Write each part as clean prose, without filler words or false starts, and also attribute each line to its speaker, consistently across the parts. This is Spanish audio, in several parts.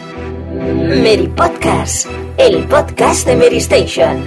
Speaker 1: Mary Podcast, el podcast de Mary Station.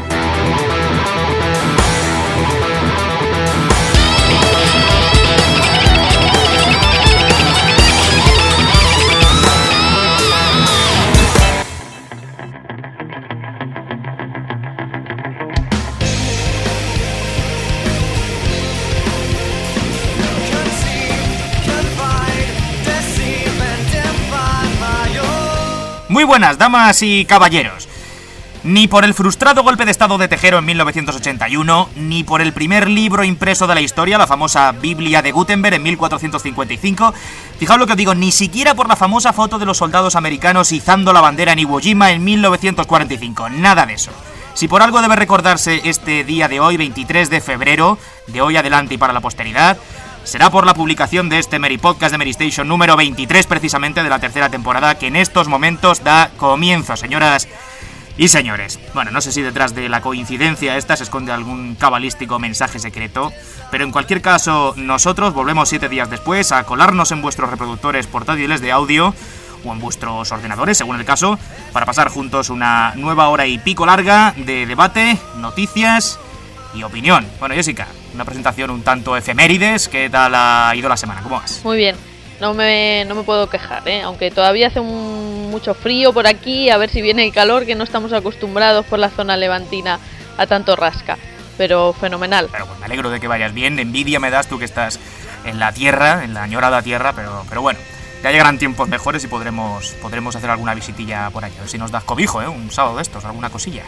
Speaker 2: Muy buenas, damas y caballeros. Ni por el frustrado golpe de estado de Tejero en 1981, ni por el primer libro impreso de la historia, la famosa Biblia de Gutenberg en 1455, fijaos lo que os digo, ni siquiera por la famosa foto de los soldados americanos izando la bandera en Iwo Jima en 1945, nada de eso. Si por algo debe recordarse este día de hoy, 23 de febrero, de hoy adelante y para la posteridad, será por la publicación de este Mary Podcast de Mary Station número 23, precisamente, de la tercera temporada, que en estos momentos da comienzo, señoras y señores. Bueno, no sé si detrás de la coincidencia esta se esconde algún cabalístico mensaje secreto, pero en cualquier caso, nosotros volvemos 7 días después a colarnos en vuestros reproductores portátiles de audio o en vuestros ordenadores, según el caso, para pasar juntos una nueva hora y pico larga de debate, noticias y opinión. Bueno, Jessica, una presentación un tanto efemérides. ¿Qué tal ha ido la semana? ¿Cómo vas?
Speaker 3: Muy bien, no me puedo quejar, aunque todavía hace mucho frío por aquí, a ver si viene el calor, que no estamos acostumbrados por la zona levantina a tanto rasca, pero fenomenal.
Speaker 2: Pero pues me alegro de que vayas bien, envidia me das tú que estás en la tierra, en la añorada tierra, pero bueno, ya llegarán tiempos mejores y podremos hacer alguna visitilla por aquí, a ver si nos das cobijo, un sábado de estos, alguna cosilla.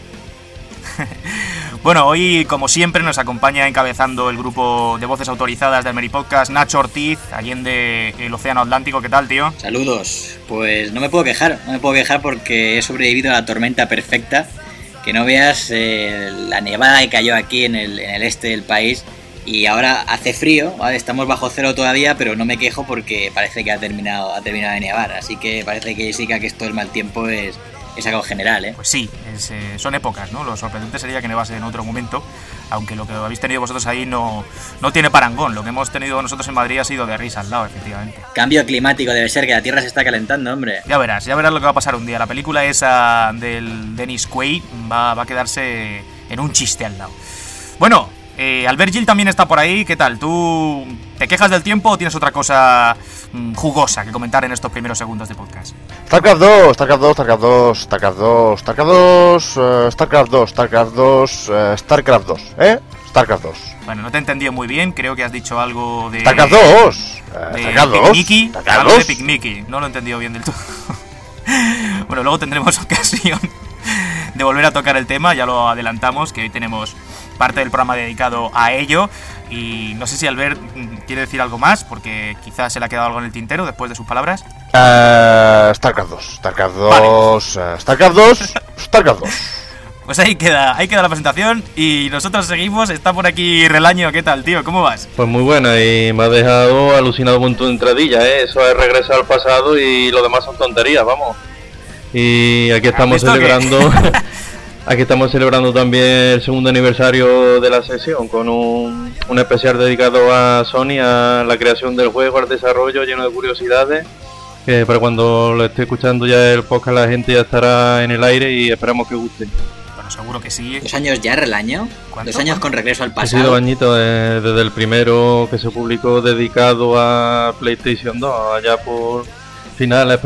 Speaker 2: Bueno, hoy como siempre nos acompaña encabezando el grupo de voces autorizadas del Mary Podcast Nacho Ortiz, allende el océano Atlántico. ¿Qué tal, tío?
Speaker 4: Saludos. Pues no me puedo quejar porque he sobrevivido a la tormenta perfecta. Que no veas la nevada que cayó aquí en el este del país. Y ahora hace frío, ¿vale? Estamos bajo cero todavía, pero no me quejo porque parece que ha terminado de nevar. Así que parece que sí que esto del mal tiempo es algo general, ¿eh?
Speaker 2: Pues sí, son épocas, ¿no? Lo sorprendente sería que nevase en otro momento, aunque lo que habéis tenido vosotros ahí no tiene parangón. Lo que hemos tenido nosotros en Madrid ha sido de risa al lado, efectivamente.
Speaker 4: Cambio climático, debe ser que la Tierra se está calentando, hombre.
Speaker 2: Ya verás lo que va a pasar un día. La película esa del Dennis Quaid va a quedarse en un chiste al lado. Bueno, Albert Gil también está por ahí. ¿Qué tal? ¿Tú te quejas del tiempo o tienes otra cosa jugosa que comentar en estos primeros segundos de podcast?
Speaker 5: StarCraft 2, StarCraft 2, StarCraft 2, StarCraft 2, StarCraft 2, StarCraft 2, StarCraft 2, StarCraft 2, StarCraft 2.
Speaker 2: Bueno, no te he entendido muy bien, creo que has dicho algo de...
Speaker 5: StarCraft 2,
Speaker 2: de
Speaker 5: StarCraft 2,
Speaker 2: Mickey,
Speaker 5: StarCraft
Speaker 2: algo
Speaker 5: 2.
Speaker 2: de Pick Mickey, no lo he entendido bien del todo. Bueno, luego tendremos ocasión de volver a tocar el tema, ya lo adelantamos, que hoy tenemos parte del programa dedicado a ello. Y no sé si Albert quiere decir algo más, porque quizás se le ha quedado algo en el tintero después de sus palabras.
Speaker 5: StarCraft 2, StarCraft 2, vale. StarCraft 2, StarCraft 2.
Speaker 2: Pues ahí queda la presentación y nosotros seguimos. Está por aquí Relaño. ¿Qué tal, tío? ¿Cómo vas?
Speaker 6: Pues muy buena, y me ha dejado alucinado con tu entradilla, Eso es regresar al pasado y lo demás son tonterías, vamos. Y aquí estamos celebrando... Aquí estamos celebrando también el segundo aniversario de la sesión con un especial dedicado a Sony, a la creación del juego, al desarrollo, lleno de curiosidades, que para cuando lo esté escuchando ya el podcast la gente ya estará en el aire y esperamos que guste.
Speaker 2: Bueno, seguro que sí.
Speaker 4: 2 años ya, Relaño. 2 años con regreso al pasado.
Speaker 6: Ha sido bañito desde el primero que se publicó dedicado a PlayStation 2, allá por... finales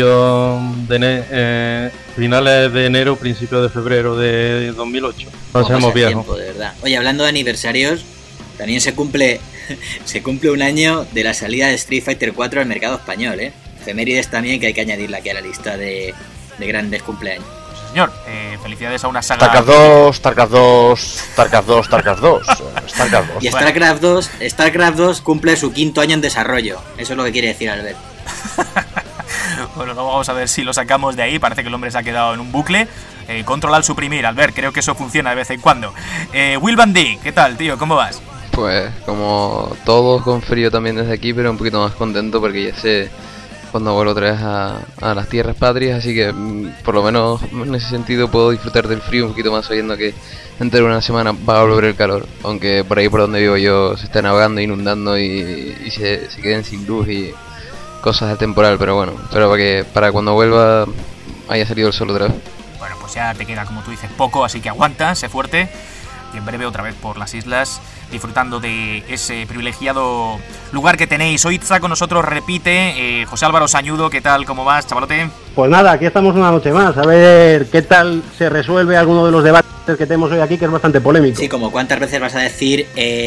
Speaker 6: de enero, principios de febrero de 2008. Pasemos viejos.
Speaker 4: De verdad. Oye, hablando de aniversarios, también se cumple un año de la salida de Street Fighter 4 al mercado español, Efemérides también, que hay que añadirla aquí a la lista de grandes cumpleaños.
Speaker 2: Señor, felicidades a una saga...
Speaker 5: StarCraft 2, StarCraft 2, StarCraft 2, StarCraft 2, StarCraft 2.
Speaker 4: Y StarCraft 2 cumple su 5º año en desarrollo. Eso es lo que quiere decir Albert.
Speaker 2: Bueno, luego vamos a ver si lo sacamos de ahí. Parece que el hombre se ha quedado en un bucle. Controlar, suprimir, Albert, creo que eso funciona de vez en cuando. Will Van Dijk, ¿qué tal, tío? ¿Cómo vas?
Speaker 7: Pues como todos, con frío también desde aquí, pero un poquito más contento porque ya sé cuando vuelvo otra vez a las tierras patrias, así que por lo menos en ese sentido puedo disfrutar del frío un poquito más, sabiendo que dentro de una semana va a volver el calor, aunque por ahí por donde vivo yo se están ahogando, inundando y se queden sin luz y cosas de temporal, pero bueno, pero para cuando vuelva haya salido el sol otra vez.
Speaker 2: Bueno, pues ya te queda, como tú dices, poco, así que aguanta, sé fuerte. Y en breve otra vez por las islas, disfrutando de ese privilegiado lugar que tenéis. Hoy está con nosotros, repite, José Álvaro Sañudo. ¿Qué tal? ¿Cómo vas, chavalote?
Speaker 8: Pues nada, aquí estamos una noche más, a ver qué tal se resuelve alguno de los debates que tenemos hoy aquí, que es bastante polémico.
Speaker 4: Sí, como cuántas veces vas a decir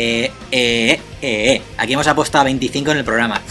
Speaker 4: Aquí hemos apostado a 25 en el programa.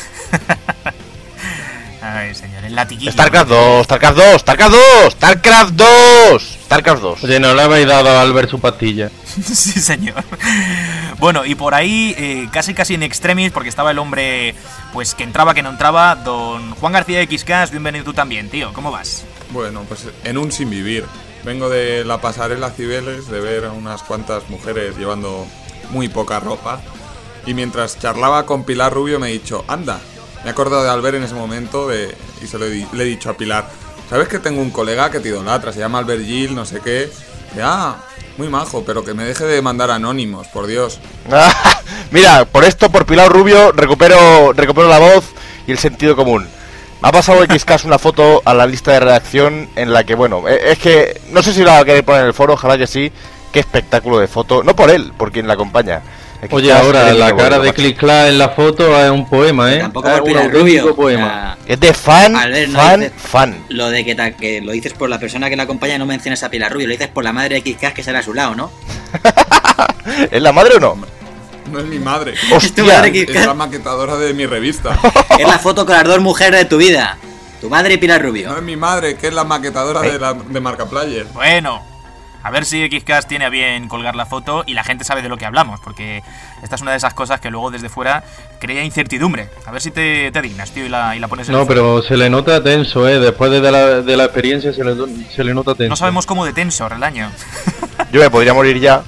Speaker 2: Ay, señor, el latiguillo.
Speaker 5: StarCraft 2, StarCraft 2, StarCraft 2, StarCraft 2, StarCraft 2.
Speaker 6: Oye, no le habéis dado a Albert su pastilla.
Speaker 2: Sí, señor. Bueno, y por ahí, casi en extremis, porque estaba el hombre, pues que entraba, que no entraba, don Juan García de XCast. Bienvenido tú también, tío. ¿Cómo vas?
Speaker 9: Bueno, pues en un sin vivir. Vengo de la pasarela Cibeles, de ver a unas cuantas mujeres llevando muy poca ropa. Y mientras charlaba con Pilar Rubio me he dicho, anda, me he acordado de Albert en ese momento y se le he dicho a Pilar, ¿sabes que tengo un colega que te idolatra? Se llama Albert Gil, no sé qué. Y, muy majo, pero que me deje de mandar anónimos, por Dios.
Speaker 5: Mira, por esto, por Pilar Rubio, recupero la voz y el sentido común. Me ha pasado XCast una foto a la lista de redacción en la que, bueno, es que no sé si la va a querer poner en el foro, ojalá que sí. Qué espectáculo de foto, no por él, por quien la acompaña.
Speaker 6: Oye, ahora la cara de Click-Clack en la foto es un poema, ¿eh?
Speaker 4: Tampoco por Pilar Rubio.
Speaker 6: Poema.
Speaker 5: Es de fan,
Speaker 4: Albert,
Speaker 5: fan.
Speaker 4: Lo de que lo dices por la persona que la acompaña, no mencionas a Pilar Rubio, lo dices por la madre de XCast que será a su lado, ¿no?
Speaker 5: ¿Es la madre o no?
Speaker 9: No es mi madre.
Speaker 5: Hostia,
Speaker 9: es la maquetadora de mi revista.
Speaker 4: Es la foto con las dos mujeres de tu vida. Tu madre y Pilar Rubio.
Speaker 9: No es mi madre, que es la maquetadora de Marcaplayer.
Speaker 2: Bueno, a ver si XCast tiene a bien colgar la foto y la gente sabe de lo que hablamos, porque esta es una de esas cosas que luego desde fuera crea incertidumbre. A ver si te dignas, tío, y la pones en
Speaker 6: No,
Speaker 2: el
Speaker 6: pero se le nota tenso, después de la experiencia se le nota tenso.
Speaker 2: No sabemos cómo de tenso, Relaño.
Speaker 5: Yo me podría morir ya.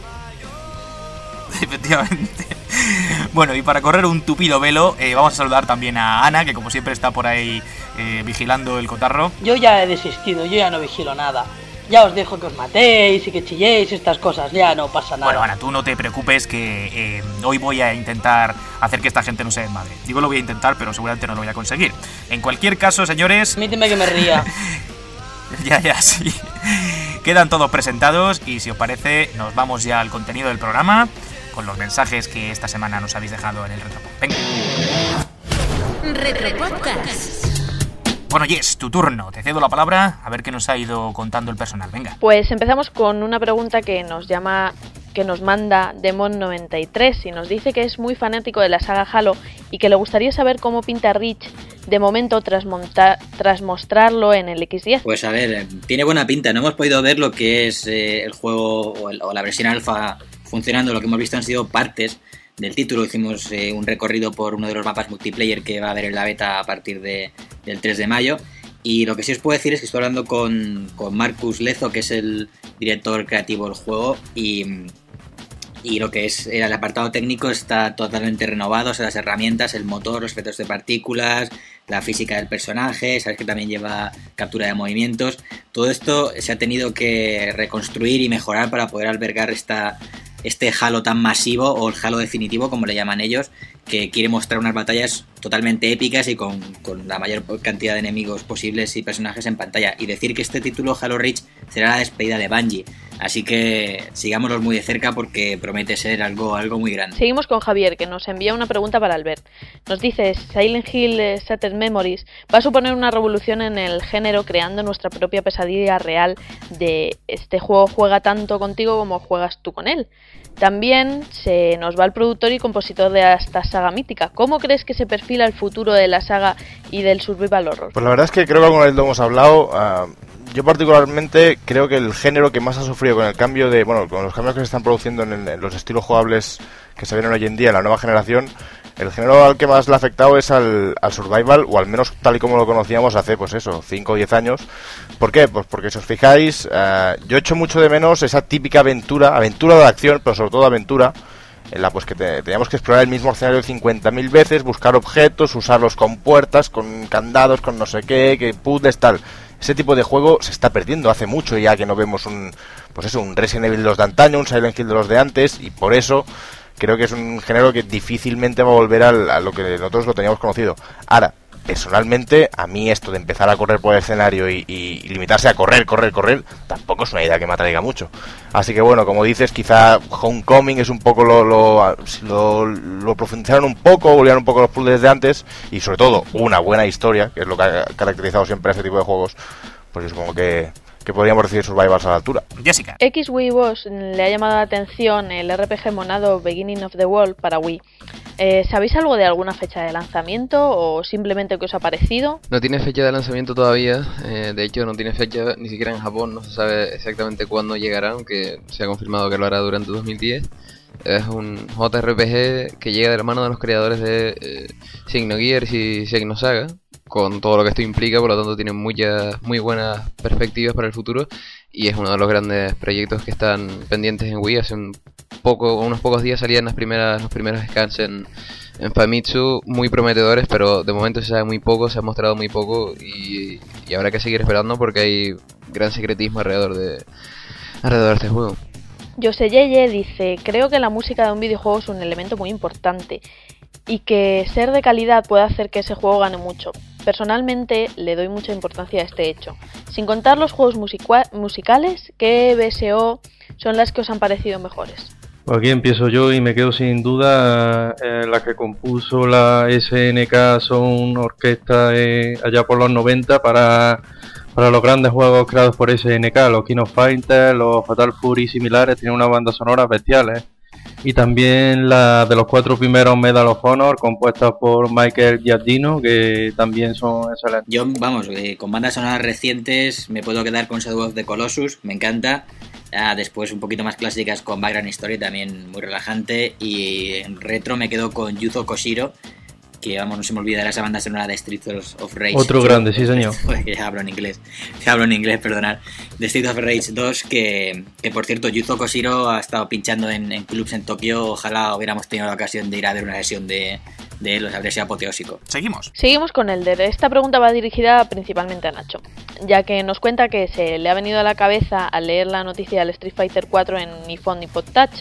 Speaker 2: Efectivamente. Bueno, y para correr un tupido velo, vamos a saludar también a Ana, que como siempre está por ahí vigilando el cotarro.
Speaker 10: Yo ya he desistido, yo ya no vigilo nada. Ya os dejo que os matéis y que chilléis, estas cosas, ya no pasa nada.
Speaker 2: Bueno, Ana, tú no te preocupes que hoy voy a intentar hacer que esta gente no se desmadre. Digo, lo voy a intentar, pero seguramente no lo voy a conseguir. En cualquier caso, señores...
Speaker 10: Permíteme que me ría.
Speaker 2: Ya, sí. Quedan todos presentados y si os parece, nos vamos ya al contenido del programa con los mensajes que esta semana nos habéis dejado en el Retropod. Venga.
Speaker 1: Retropodcast.
Speaker 2: Bueno, Jess, tu turno. Te cedo la palabra a ver qué nos ha ido contando el personal. Venga.
Speaker 3: Pues empezamos con una pregunta que nos manda Demon93 y nos dice que es muy fanático de la saga Halo y que le gustaría saber cómo pinta Reach de momento tras mostrarlo en el X10.
Speaker 4: Pues a ver, tiene buena pinta. No hemos podido ver lo que es el juego o la versión alfa funcionando. Lo que hemos visto han sido partes del título. Hicimos un recorrido por uno de los mapas multiplayer que va a haber en la beta a partir del 3 de mayo. Y lo que sí os puedo decir es que estoy hablando con Marcus Lezo, que es el director creativo del juego, y lo que es el apartado técnico está totalmente renovado, o sea, las herramientas, el motor, los efectos de partículas, la física del personaje, sabes que también lleva captura de movimientos. Todo esto se ha tenido que reconstruir y mejorar para poder albergar este Halo tan masivo, o el Halo definitivo como le llaman ellos, que quiere mostrar unas batallas totalmente épicas y con la mayor cantidad de enemigos posibles y personajes en pantalla. Y decir que este título, Halo Reach, será la despedida de Bungie. Así que sigámoslos muy de cerca porque promete ser algo muy grande.
Speaker 3: Seguimos con Javier, que nos envía una pregunta para Albert. Nos dice, Silent Hill Shattered Memories va a suponer una revolución en el género, creando nuestra propia pesadilla real de este juego juega tanto contigo como juegas tú con él. También se nos va el productor y compositor de esta saga mítica. ¿Cómo crees que se perfila el futuro de la saga y del survival horror?
Speaker 5: Pues la verdad es que creo que alguna vez lo hemos hablado. Yo particularmente creo que el género que más ha sufrido con el cambio con los cambios que se están produciendo en los estilos jugables que se vienen hoy en día en la nueva generación, el género al que más le ha afectado es al survival, o al menos tal y como lo conocíamos hace, 5 o 10 años. ¿Por qué? Pues porque si os fijáis, yo echo mucho de menos esa típica aventura de acción, pero sobre todo aventura, en la pues que teníamos que explorar el mismo escenario 50.000 veces, buscar objetos, usarlos con puertas, con candados, con no sé qué, que puzzles, tal. Ese tipo de juego se está perdiendo hace mucho ya que no vemos un Resident Evil de los de antaño, un Silent Hill de los de antes, y por eso creo que es un género que difícilmente va a volver a lo que nosotros lo teníamos conocido. Ahora, personalmente, a mí esto de empezar a correr por el escenario y limitarse a correr, tampoco es una idea que me atraiga mucho. Así que bueno, como dices, quizá Homecoming es un poco lo profundizaron un poco, volvieron un poco los puzzles de antes, y sobre todo una buena historia, que es lo que ha caracterizado siempre a este tipo de juegos. Pues yo supongo que podríamos recibir survivals a la altura.
Speaker 2: Jessica.
Speaker 3: X-Wii Boss le ha llamado la atención el RPG monado Beginning of the World para Wii. ¿Sabéis algo de alguna fecha de lanzamiento o simplemente qué os ha parecido?
Speaker 7: No tiene fecha de lanzamiento todavía, de hecho no tiene fecha ni siquiera en Japón, no se sabe exactamente cuándo llegará, aunque se ha confirmado que lo hará durante 2010. Es un JRPG que llega de la mano de los creadores de Xenogears y Xenosaga, con todo lo que esto implica, por lo tanto tiene muy buenas perspectivas para el futuro, y es uno de los grandes proyectos que están pendientes en Wii. Hace unos pocos días salían los primeros scans en Famitsu, muy prometedores, pero de momento se sabe muy poco, se ha mostrado muy poco, y habrá que seguir esperando porque hay gran secretismo alrededor de este juego.
Speaker 3: Jose Yeye dice: creo que la música de un videojuego es un elemento muy importante y que ser de calidad puede hacer que ese juego gane mucho. Personalmente le doy mucha importancia a este hecho. Sin contar los juegos musicales, ¿qué BSO son las que os han parecido mejores?
Speaker 6: Pues aquí empiezo yo y me quedo sin duda. La que compuso la SNK son orquestas allá por los 90 para los grandes juegos creados por SNK, los King of Fighters, los Fatal Fury y similares. Tienen unas bandas sonoras bestiales. Y también la de los 4 primeros Medal of Honor, compuestas por Michael Giacchino, que también son excelentes.
Speaker 4: Yo, vamos, con bandas sonoras recientes me puedo quedar con Shadow of the Colossus, me encanta. Después un poquito más clásicas con Background Story, también muy relajante. Y en retro me quedo con Yuzo Koshiro, que vamos, no se me olvidará esa banda sonora de Streets of Rage.
Speaker 6: Otro grande, sí señor.
Speaker 4: Que ya hablo en inglés, perdonad. De Streets of Rage 2, que por cierto, Yuzo Koshiro ha estado pinchando en clubs en Tokio. Ojalá hubiéramos tenido la ocasión de ir a ver una sesión de él, habría sido apoteósico.
Speaker 3: Seguimos con Elder. Esta pregunta va dirigida principalmente a Nacho, ya que nos cuenta que se le ha venido a la cabeza al leer la noticia del Street Fighter 4 en Nippon IPod Touch.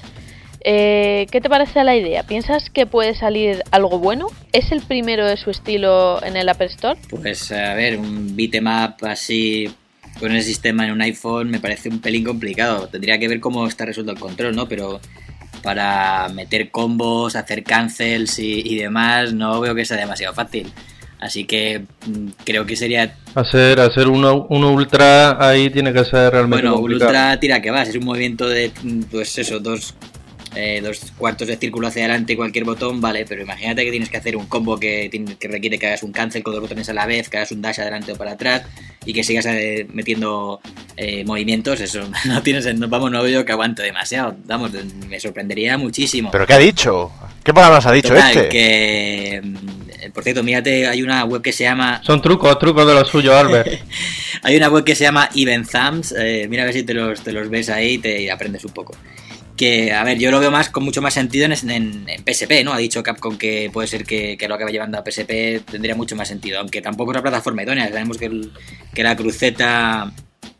Speaker 3: ¿Qué te parece la idea? ¿Piensas que puede salir algo bueno? ¿Es el primero de su estilo en el App Store?
Speaker 4: Pues a ver, un beat'em up así con el sistema en un iPhone me parece un pelín complicado. Tendría que ver cómo está resuelto el control, ¿no? Pero para meter combos, hacer cancels y demás, no veo que sea demasiado fácil. Así que creo que sería...
Speaker 6: Hacer uno ultra ahí tiene que ser realmente complicado.
Speaker 4: Bueno, ultra tira que vas, es un movimiento de, pues eso, dos cuartos de círculo hacia adelante, cualquier botón, vale, pero imagínate que tienes que hacer un combo que requiere que hagas un cancel con 2 botones a la vez, que hagas un dash adelante o para atrás y que sigas metiendo movimientos. Eso no veo yo que aguante demasiado, vamos, me sorprendería muchísimo.
Speaker 5: ¿Pero qué ha dicho? ¿Qué palabras ha dicho?
Speaker 4: Total, que por cierto, mírate, hay una web que se llama...
Speaker 6: Son trucos de lo suyo, Albert.
Speaker 4: Hay una web que se llama Even Thumbs, mira a ver si te los ves ahí y te aprendes un poco. Que, a ver, yo lo veo con mucho más sentido en PSP, ¿no? Ha dicho Capcom que puede ser que lo acabe llevando a PSP, tendría mucho más sentido, aunque tampoco es una plataforma idónea. Sabemos que la cruceta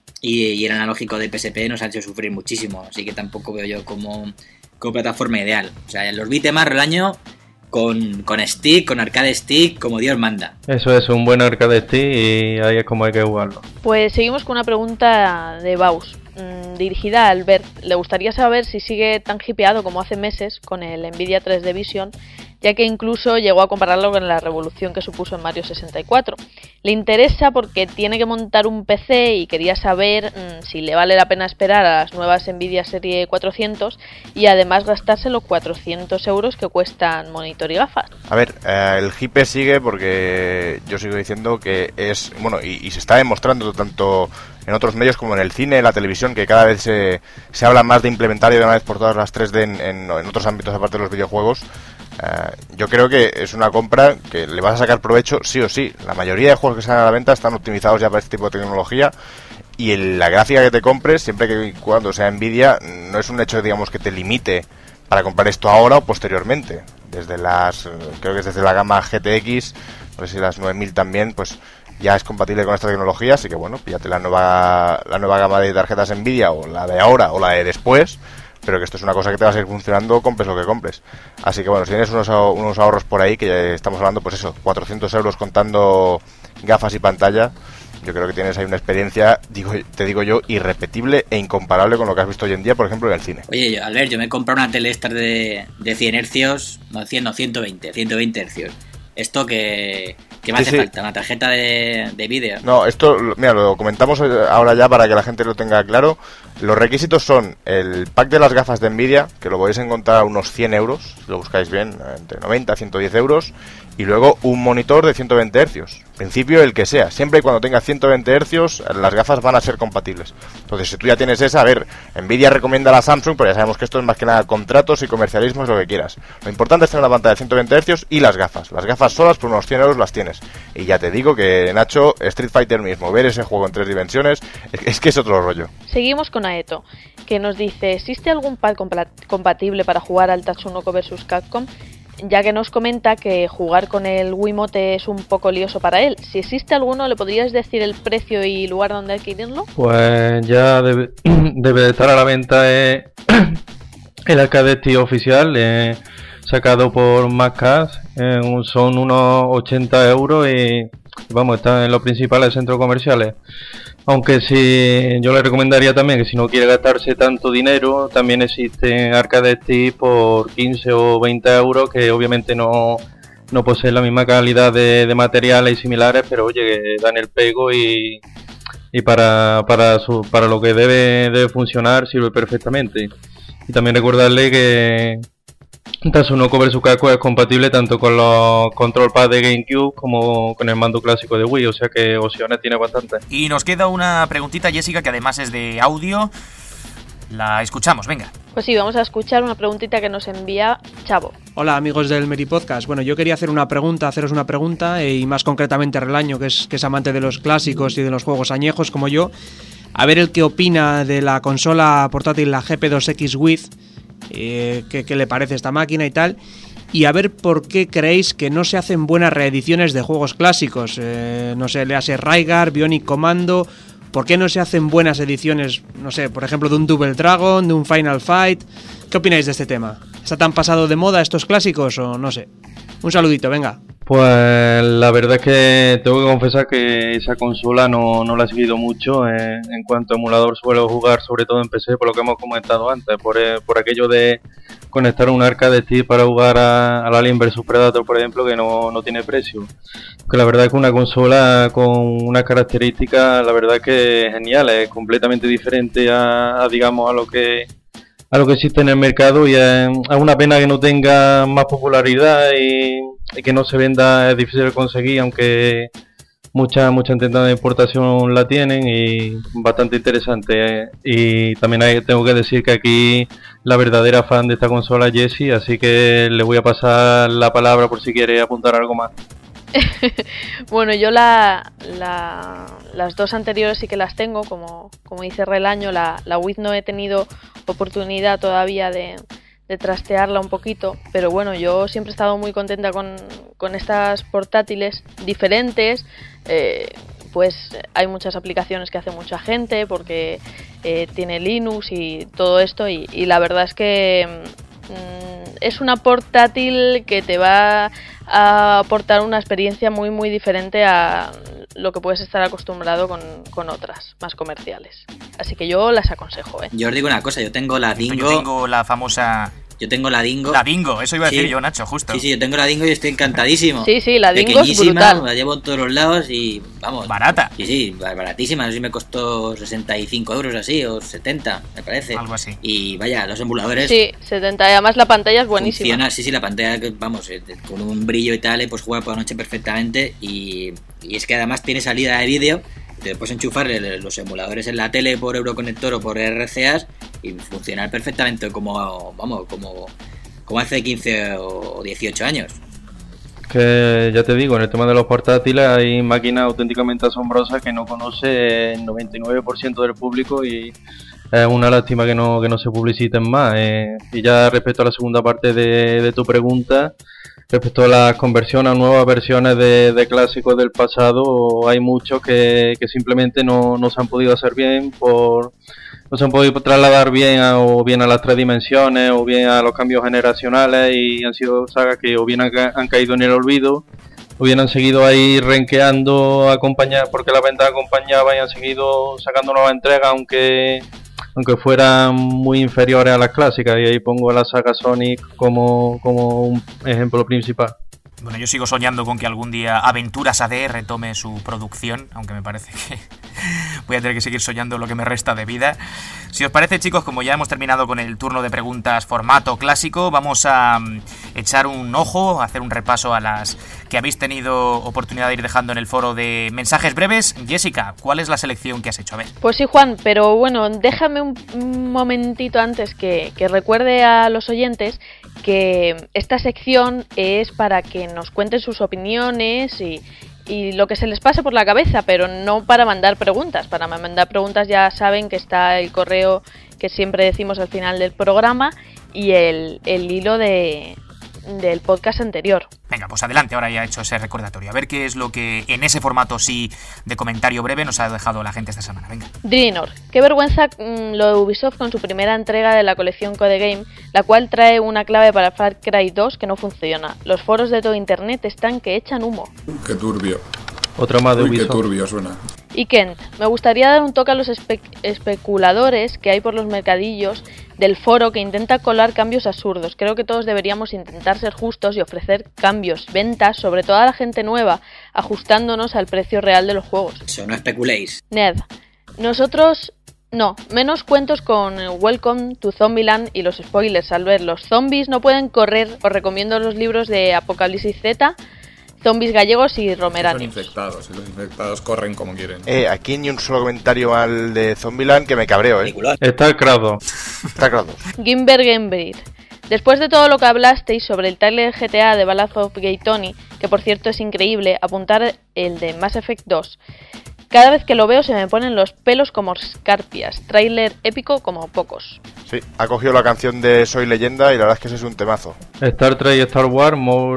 Speaker 4: y el analógico de PSP nos han hecho sufrir muchísimo, así que tampoco veo yo como plataforma ideal. O sea, los beat'em up relaño con stick, con arcade stick, como Dios manda.
Speaker 6: Eso es, un buen arcade stick y ahí es como hay que jugarlo.
Speaker 3: Pues seguimos con una pregunta de Baus, dirigida a Albert. Le gustaría saber si sigue tan hipeado como hace meses con el Nvidia 3D Vision, ya que incluso llegó a compararlo con la revolución que supuso en Mario 64. Le interesa porque tiene que montar un PC y quería saber si le vale la pena esperar a las nuevas Nvidia Serie 400 y además gastarse los 400 euros que cuestan monitor y gafas.
Speaker 5: A ver, el hipe sigue porque yo sigo diciendo que es, bueno, y se está demostrando tanto en otros medios como en el cine, en la televisión, que cada vez se habla más de implementar y de una vez por todas las 3D en otros ámbitos aparte de los videojuegos. Yo creo que es una compra que le vas a sacar provecho sí o sí. La mayoría de juegos que salen a la venta están optimizados ya para este tipo de tecnología, y la gráfica que te compres, siempre que cuando sea Nvidia, no es un hecho, digamos, que te limite para comprar esto ahora o posteriormente. Creo que es desde la gama GTX, no sé si las 9000 también, pues ya es compatible con esta tecnología, así que bueno, píllate la nueva gama de tarjetas Nvidia, o la de ahora o la de después, pero que esto es una cosa que te va a seguir funcionando compres lo que compres. Así que bueno, si tienes unos ahorros por ahí, que ya estamos hablando, pues eso, 400 euros contando gafas y pantalla, yo creo que tienes ahí una experiencia, te digo yo, irrepetible e incomparable con lo que has visto hoy en día, por ejemplo, en el cine.
Speaker 4: Oye, Albert, yo me he comprado una tele esta de 100 hercios, no 100, no, 120 hercios. ¿Esto que me hace falta? ¿Una tarjeta de vídeo?
Speaker 5: No, esto, mira, lo comentamos ahora ya para que la gente lo tenga claro. Los requisitos son el pack de las gafas de Nvidia, que lo podéis encontrar a unos 100 euros, si lo buscáis bien, entre 90 y 110 euros, y luego un monitor de 120 hercios. En principio, el que sea. Siempre y cuando tenga 120 hercios, las gafas van a ser compatibles. Entonces, si tú ya tienes esa, a ver, Nvidia recomienda la Samsung, pero ya sabemos que esto es más que nada contratos y comercialismo, es lo que quieras. Lo importante es tener una pantalla de 120 hercios y las gafas. Las gafas solas por unos 100 euros las tienes. Y ya te digo que, Nacho, Street Fighter mismo, ver ese juego en 3 dimensiones, es que es otro rollo.
Speaker 3: Seguimos con Aeto, que nos dice, ¿existe algún pad compatible para jugar al Tatsunoko vs Capcom? Ya que nos comenta que jugar con el Wiimote es un poco lioso para él. Si existe alguno, ¿le podrías decir el precio y lugar donde adquirirlo?
Speaker 6: Pues ya debe de estar a la venta el Arcade Stick oficial, sacado por Maccash. Son unos 80 euros y vamos, está en los principales centros comerciales. Aunque sí, yo le recomendaría también que si no quiere gastarse tanto dinero, también existen Arcade Stick por 15 o 20 euros, que obviamente no poseen la misma calidad de materiales y similares, pero oye, que dan el pego y para lo que debe funcionar sirve perfectamente. Y también recordarle que Tatsunoko vs Capcom es compatible tanto con los control pad de GameCube como con el mando clásico de Wii, o sea que opciones tiene bastantes.
Speaker 2: Y nos queda una preguntita, Jessica, que además es de audio. La escuchamos, venga.
Speaker 3: Pues sí, vamos a escuchar una preguntita que nos envía Chavo.
Speaker 11: Hola amigos del Meri Podcast. Bueno, yo quería haceros una pregunta y más concretamente a Relaño, que es amante de los clásicos y de los juegos añejos como yo, a ver el qué opina de la consola portátil, la GP2X With. ¿Qué le parece esta máquina y tal? Y a ver por qué creéis que no se hacen buenas reediciones de juegos clásicos. No sé, le hace Rygar, Bionic Commando. ¿Por qué no se hacen buenas ediciones, no sé, por ejemplo, de un Double Dragon, de un Final Fight? ¿Qué opináis de este tema? ¿Está tan pasado de moda estos clásicos o no sé? Un saludito, venga.
Speaker 6: Pues la verdad es que tengo que confesar que esa consola no la he seguido mucho. En cuanto a emulador suelo jugar sobre todo en PC, por lo que hemos comentado antes, por aquello de conectar un Arcade Stick para jugar al Alien vs Predator, por ejemplo, que no tiene precio. Que la verdad es que una consola con unas características, la verdad es que es genial, es completamente diferente a lo que existe en el mercado, y es una pena que no tenga más popularidad y que no se venda. Es difícil de conseguir, aunque muchas tiendas de importación la tienen, y bastante interesante. Y también tengo que decir que aquí la verdadera fan de esta consola es Jessie, así que le voy a pasar la palabra por si quiere apuntar algo más.
Speaker 3: Bueno, yo las dos anteriores sí que las tengo, como dice Relaño. La Wii no he tenido oportunidad todavía de trastearla un poquito, pero bueno, yo siempre he estado muy contenta con estas portátiles diferentes. Pues hay muchas aplicaciones que hace mucha gente porque tiene Linux y todo esto, y la verdad es que es una portátil que te va a aportar una experiencia muy muy diferente a lo que puedes estar acostumbrado con otras más comerciales. Así que yo las aconsejo,
Speaker 4: Yo os digo una cosa, yo tengo la Dingo.
Speaker 2: Yo tengo la famosa...
Speaker 4: Yo tengo la Dingo.
Speaker 2: La Dingo, eso iba a decir yo, Nacho, justo.
Speaker 4: Sí, yo tengo la Dingo y estoy encantadísimo.
Speaker 3: Sí, la Dingo es brutal.
Speaker 4: La llevo en todos los lados y, vamos...
Speaker 2: Barata.
Speaker 4: Sí, baratísima. No sé si me costó 65 euros así, o 70, me parece.
Speaker 2: Algo así.
Speaker 4: Y vaya, los emuladores...
Speaker 3: Sí, 70. Además la pantalla es buenísima.
Speaker 4: Funciona, sí, la pantalla, vamos, con un brillo y tal, pues juega por la noche perfectamente. Y es que además tiene salida de vídeo. Te puedes enchufar los emuladores en la tele por Euroconector o por RCAs y funcionar perfectamente como hace 15 o 18 años.
Speaker 6: Que ya te digo, en el tema de los portátiles hay máquinas auténticamente asombrosas que no conoce el 99% del público, y es una lástima que no se publiciten más. Y ya respecto a la segunda parte de tu pregunta, respecto a las conversiones a nuevas versiones de clásicos del pasado, hay muchos que simplemente no se han podido hacer bien, no se han podido trasladar bien o bien a las 3 dimensiones o bien a los cambios generacionales, y han sido sagas que o bien han caído en el olvido o bien han seguido ahí renqueando porque la venta acompañaba, y han seguido sacando nuevas entregas aunque fueran muy inferiores a las clásicas, y ahí pongo a la saga Sonic como un ejemplo principal.
Speaker 2: Bueno, yo sigo soñando con que algún día Aventuras AD retome su producción, aunque me parece que voy a tener que seguir soñando lo que me resta de vida. Si os parece, chicos, como ya hemos terminado con el turno de preguntas formato clásico, vamos a echar un ojo, a hacer un repaso a las que habéis tenido oportunidad de ir dejando en el foro de mensajes breves. Jessica, ¿cuál es la selección que has hecho? A ver.
Speaker 3: Pues sí, Juan, pero bueno, déjame un momentito antes que recuerde a los oyentes que esta sección es para que nos cuenten sus opiniones y lo que se les pase por la cabeza, pero no para mandar preguntas. Para mandar preguntas ya saben que está el correo que siempre decimos al final del programa y el hilo del podcast anterior.
Speaker 2: Venga, pues adelante, ahora ya he hecho ese recordatorio. A ver qué es lo que en ese formato sí de comentario breve nos ha dejado la gente esta semana. Venga.
Speaker 3: Drinor, qué vergüenza lo de Ubisoft con su primera entrega de la colección Code Game, la cual trae una clave para Far Cry 2 que no funciona. Los foros de todo internet están que echan humo.
Speaker 9: Qué turbio.
Speaker 6: Otra más de Ubisoft.
Speaker 9: Qué turbio suena.
Speaker 3: Y Kent, me gustaría dar un toque a los especuladores que hay por los mercadillos del foro que intenta colar cambios absurdos. Creo que todos deberíamos intentar ser justos y ofrecer cambios, ventas, sobre todo a la gente nueva, ajustándonos al precio real de los juegos.
Speaker 4: Eso, no especuléis.
Speaker 3: Ned, nosotros... No, menos cuentos con Welcome to Zombieland y los spoilers. Al ver los zombies no pueden correr, os recomiendo los libros de Apocalipsis Z, Zombies gallegos y romeranos.
Speaker 9: Son infectados, y los infectados corren como quieren.
Speaker 5: Aquí ni un solo comentario mal de Zombieland, que me cabreo,
Speaker 6: Está el crado.
Speaker 3: Gimber Gambit. Después de todo lo que hablasteis sobre el trailer GTA de Ballad of Gay Tony, que por cierto es increíble, apuntar el de Mass Effect 2. Cada vez que lo veo se me ponen los pelos como escarpias. Tráiler épico como pocos.
Speaker 5: Sí, ha cogido la canción de Soy Leyenda y la verdad es que ese es un temazo.
Speaker 6: Star Trek y Star Wars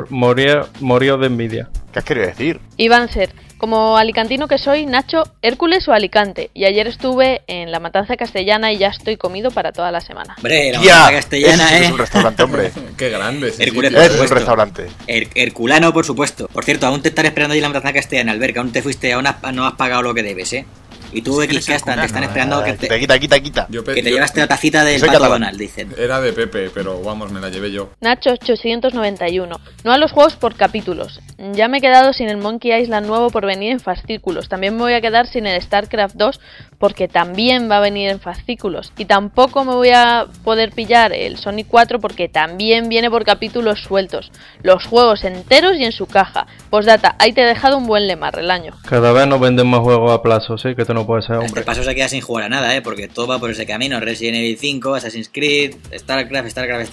Speaker 6: murió de envidia.
Speaker 5: ¿Qué has querido decir?
Speaker 3: Iván Ser, como alicantino que soy, Nacho, ¿Hércules o Alicante? Y ayer estuve en la Matanza Castellana y ya estoy comido para toda la semana.
Speaker 4: Hombre, la Matanza Castellana,
Speaker 5: es un restaurante, hombre.
Speaker 9: Qué grande. Sí,
Speaker 4: Hércules,
Speaker 5: es un restaurante.
Speaker 4: Herculano, por supuesto. Por cierto, aún te estaré esperando ahí en la Matanza Castellana, Albert, que aún te fuiste, aún no has pagado lo que debes, Y tú, X, que te están esperando que te
Speaker 5: quita.
Speaker 4: Que te llevaste la tacita del Pato Donald, dicen.
Speaker 9: Era de Pepe, pero vamos, me la llevé yo.
Speaker 3: Nacho 891. No a los juegos por capítulos. Ya me he quedado sin el Monkey Island nuevo por venir en fascículos. También me voy a quedar sin el StarCraft 2 porque también va a venir en fascículos. Y tampoco me voy a poder pillar el Sonic 4 porque también viene por capítulos sueltos. Los juegos enteros y en su caja. Postdata, ahí te he dejado un buen lema, Relaño.
Speaker 6: Cada vez nos venden más juegos a plazo, ¿sí? Que tú no puedes ser, hombre.
Speaker 4: Este paso se queda sin jugar a nada, porque todo va por ese camino. Resident Evil 5, Assassin's Creed, StarCraft.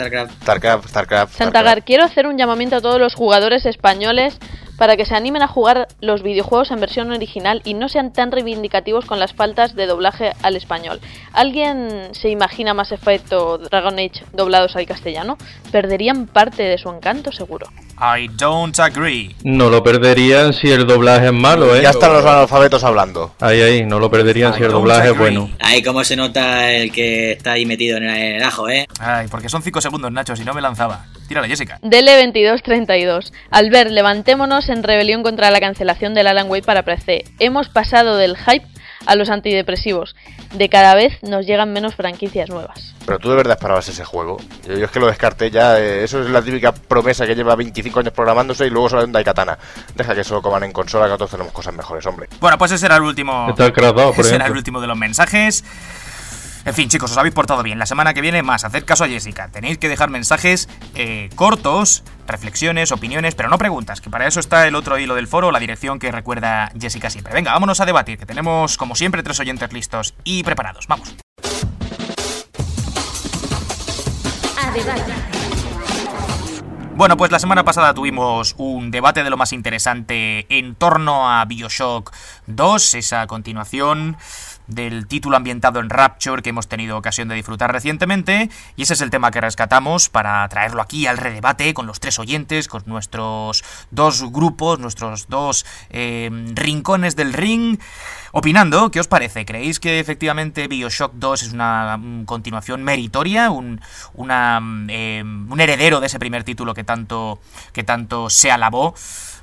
Speaker 3: Santagar, quiero hacer un llamamiento a todos los jugadores españoles para que se animen a jugar los videojuegos en versión original y no sean tan reivindicativos con las faltas de doblaje al español. ¿Alguien se imagina Mass Effect o Dragon Age doblados al castellano? Perderían parte de su encanto, seguro.
Speaker 2: I don't agree.
Speaker 6: No lo perderían si el doblaje es malo,
Speaker 5: Ya están los analfabetos hablando.
Speaker 6: Ahí, no lo perderían si el doblaje es bueno.
Speaker 4: Ahí cómo se nota el que está ahí metido en el ajo,
Speaker 2: Ay, porque son 5 segundos, Nacho, si no me lanzaba. Tírale, Jessica.
Speaker 3: Dele2232. Albert, levantémonos en rebelión contra la cancelación del Alan Wake para PC. Hemos pasado del hype a los antidepresivos. De cada vez nos llegan menos franquicias nuevas.
Speaker 5: Pero tú de verdad esperabas ese juego. Yo es que lo descarté ya. Eso es la típica promesa que lleva 25 años programándose y luego sale un Daikatana. Deja que eso lo coman en consola, que nosotros tenemos cosas mejores, hombre.
Speaker 2: Bueno, pues ese era el último.
Speaker 6: Ese
Speaker 2: era el último de los mensajes. En fin, chicos, os habéis portado bien. La semana que viene más, haced caso a Jessica. Tenéis que dejar mensajes cortos, reflexiones, opiniones, pero no preguntas, que para eso está el otro hilo del foro, la dirección que recuerda Jessica siempre. Venga, vámonos a debatir, que tenemos, como siempre, 3 oyentes listos y preparados. Vamos.
Speaker 1: A debatir.
Speaker 2: Bueno, pues la semana pasada tuvimos un debate de lo más interesante en torno a BioShock 2, esa continuación del título ambientado en Rapture que hemos tenido ocasión de disfrutar recientemente, y ese es el tema que rescatamos para traerlo aquí al redebate con los 3 oyentes, con nuestros 2 grupos, nuestros 2 rincones del ring, opinando. ¿Qué os parece? ¿Creéis que efectivamente BioShock 2 es una continuación meritoria, un heredero de ese primer título que tanto se alabó?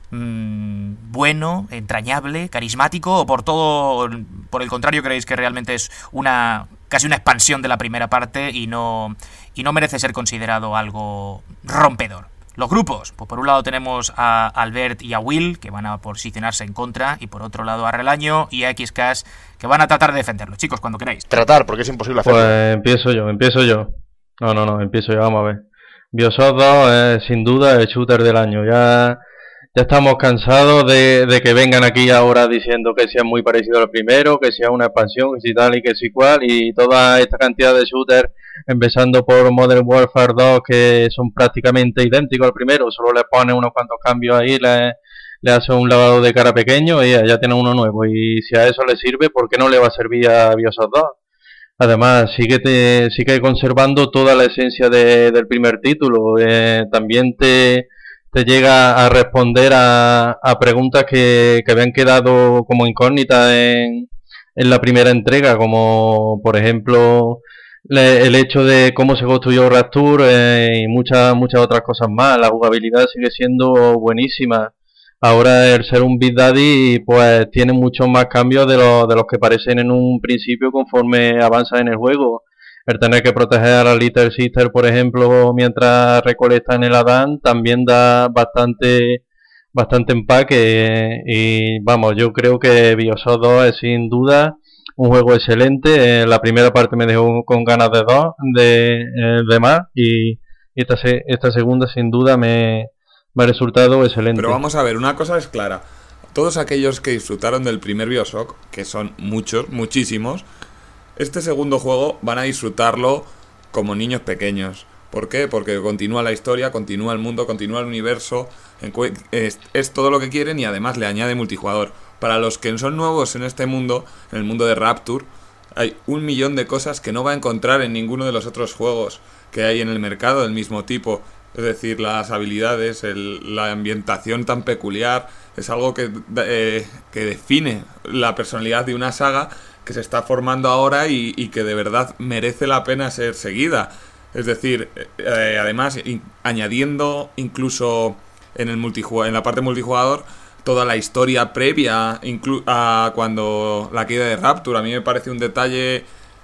Speaker 2: Bueno, entrañable, carismático, o por el contrario creéis que realmente es casi una expansión de la primera parte y no merece ser considerado algo rompedor? Los grupos, pues por un lado tenemos a Albert y a Will, que van a posicionarse en contra, y por otro lado a Relaño y a XCash, que van a tratar de defenderlo. Chicos, cuando queráis.
Speaker 5: Tratar, porque es imposible hacerlo.
Speaker 6: Pues empiezo yo. No, empiezo yo, vamos a ver. BioShock 2 es sin duda el shooter del año. Ya estamos cansados de que vengan aquí ahora diciendo que sea muy parecido al primero, que sea una expansión, que si tal y que si cual, y toda esta cantidad de shooters, empezando por Modern Warfare 2, que son prácticamente idénticos al primero, solo le ponen unos cuantos cambios ahí, le hace un lavado de cara pequeño y ya tiene uno nuevo. Y si a eso le sirve, ¿por qué no le va a servir a BioShock 2? Además, sigue conservando toda la esencia del primer título. También te llega a responder a preguntas que habían quedado como incógnitas en la primera entrega, como por ejemplo el hecho de cómo se construyó Rapture y muchas otras cosas más. La jugabilidad sigue siendo buenísima. Ahora el ser un Big Daddy pues tiene muchos más cambios de los que parecen en un principio conforme avanza en el juego. El tener que proteger a la Little Sister, por ejemplo, mientras recolecta en el Adán, también da bastante empaque. Y vamos, yo creo que BioShock 2 es sin duda un juego excelente. La primera parte me dejó con ganas de más, y esta segunda sin duda me ha resultado excelente.
Speaker 9: Pero vamos a ver, una cosa es clara. Todos aquellos que disfrutaron del primer BioShock, que son muchísimos, este segundo juego van a disfrutarlo como niños pequeños. ¿Por qué? Porque continúa la historia, continúa el mundo, continúa el universo, es todo lo que quieren y además le añade multijugador. Para los que son nuevos en este mundo, en el mundo de Rapture, hay 1.000.000 de cosas que no va a encontrar en ninguno de los otros juegos que hay en el mercado del mismo tipo. Es decir, las habilidades, la ambientación tan peculiar, es algo que define la personalidad de una saga que se está formando ahora y que de verdad merece la pena ser seguida. Es decir, además, añadiendo incluso en la parte multijugador toda la historia previa a cuando la caída de Rapture. A mí me parece un detalle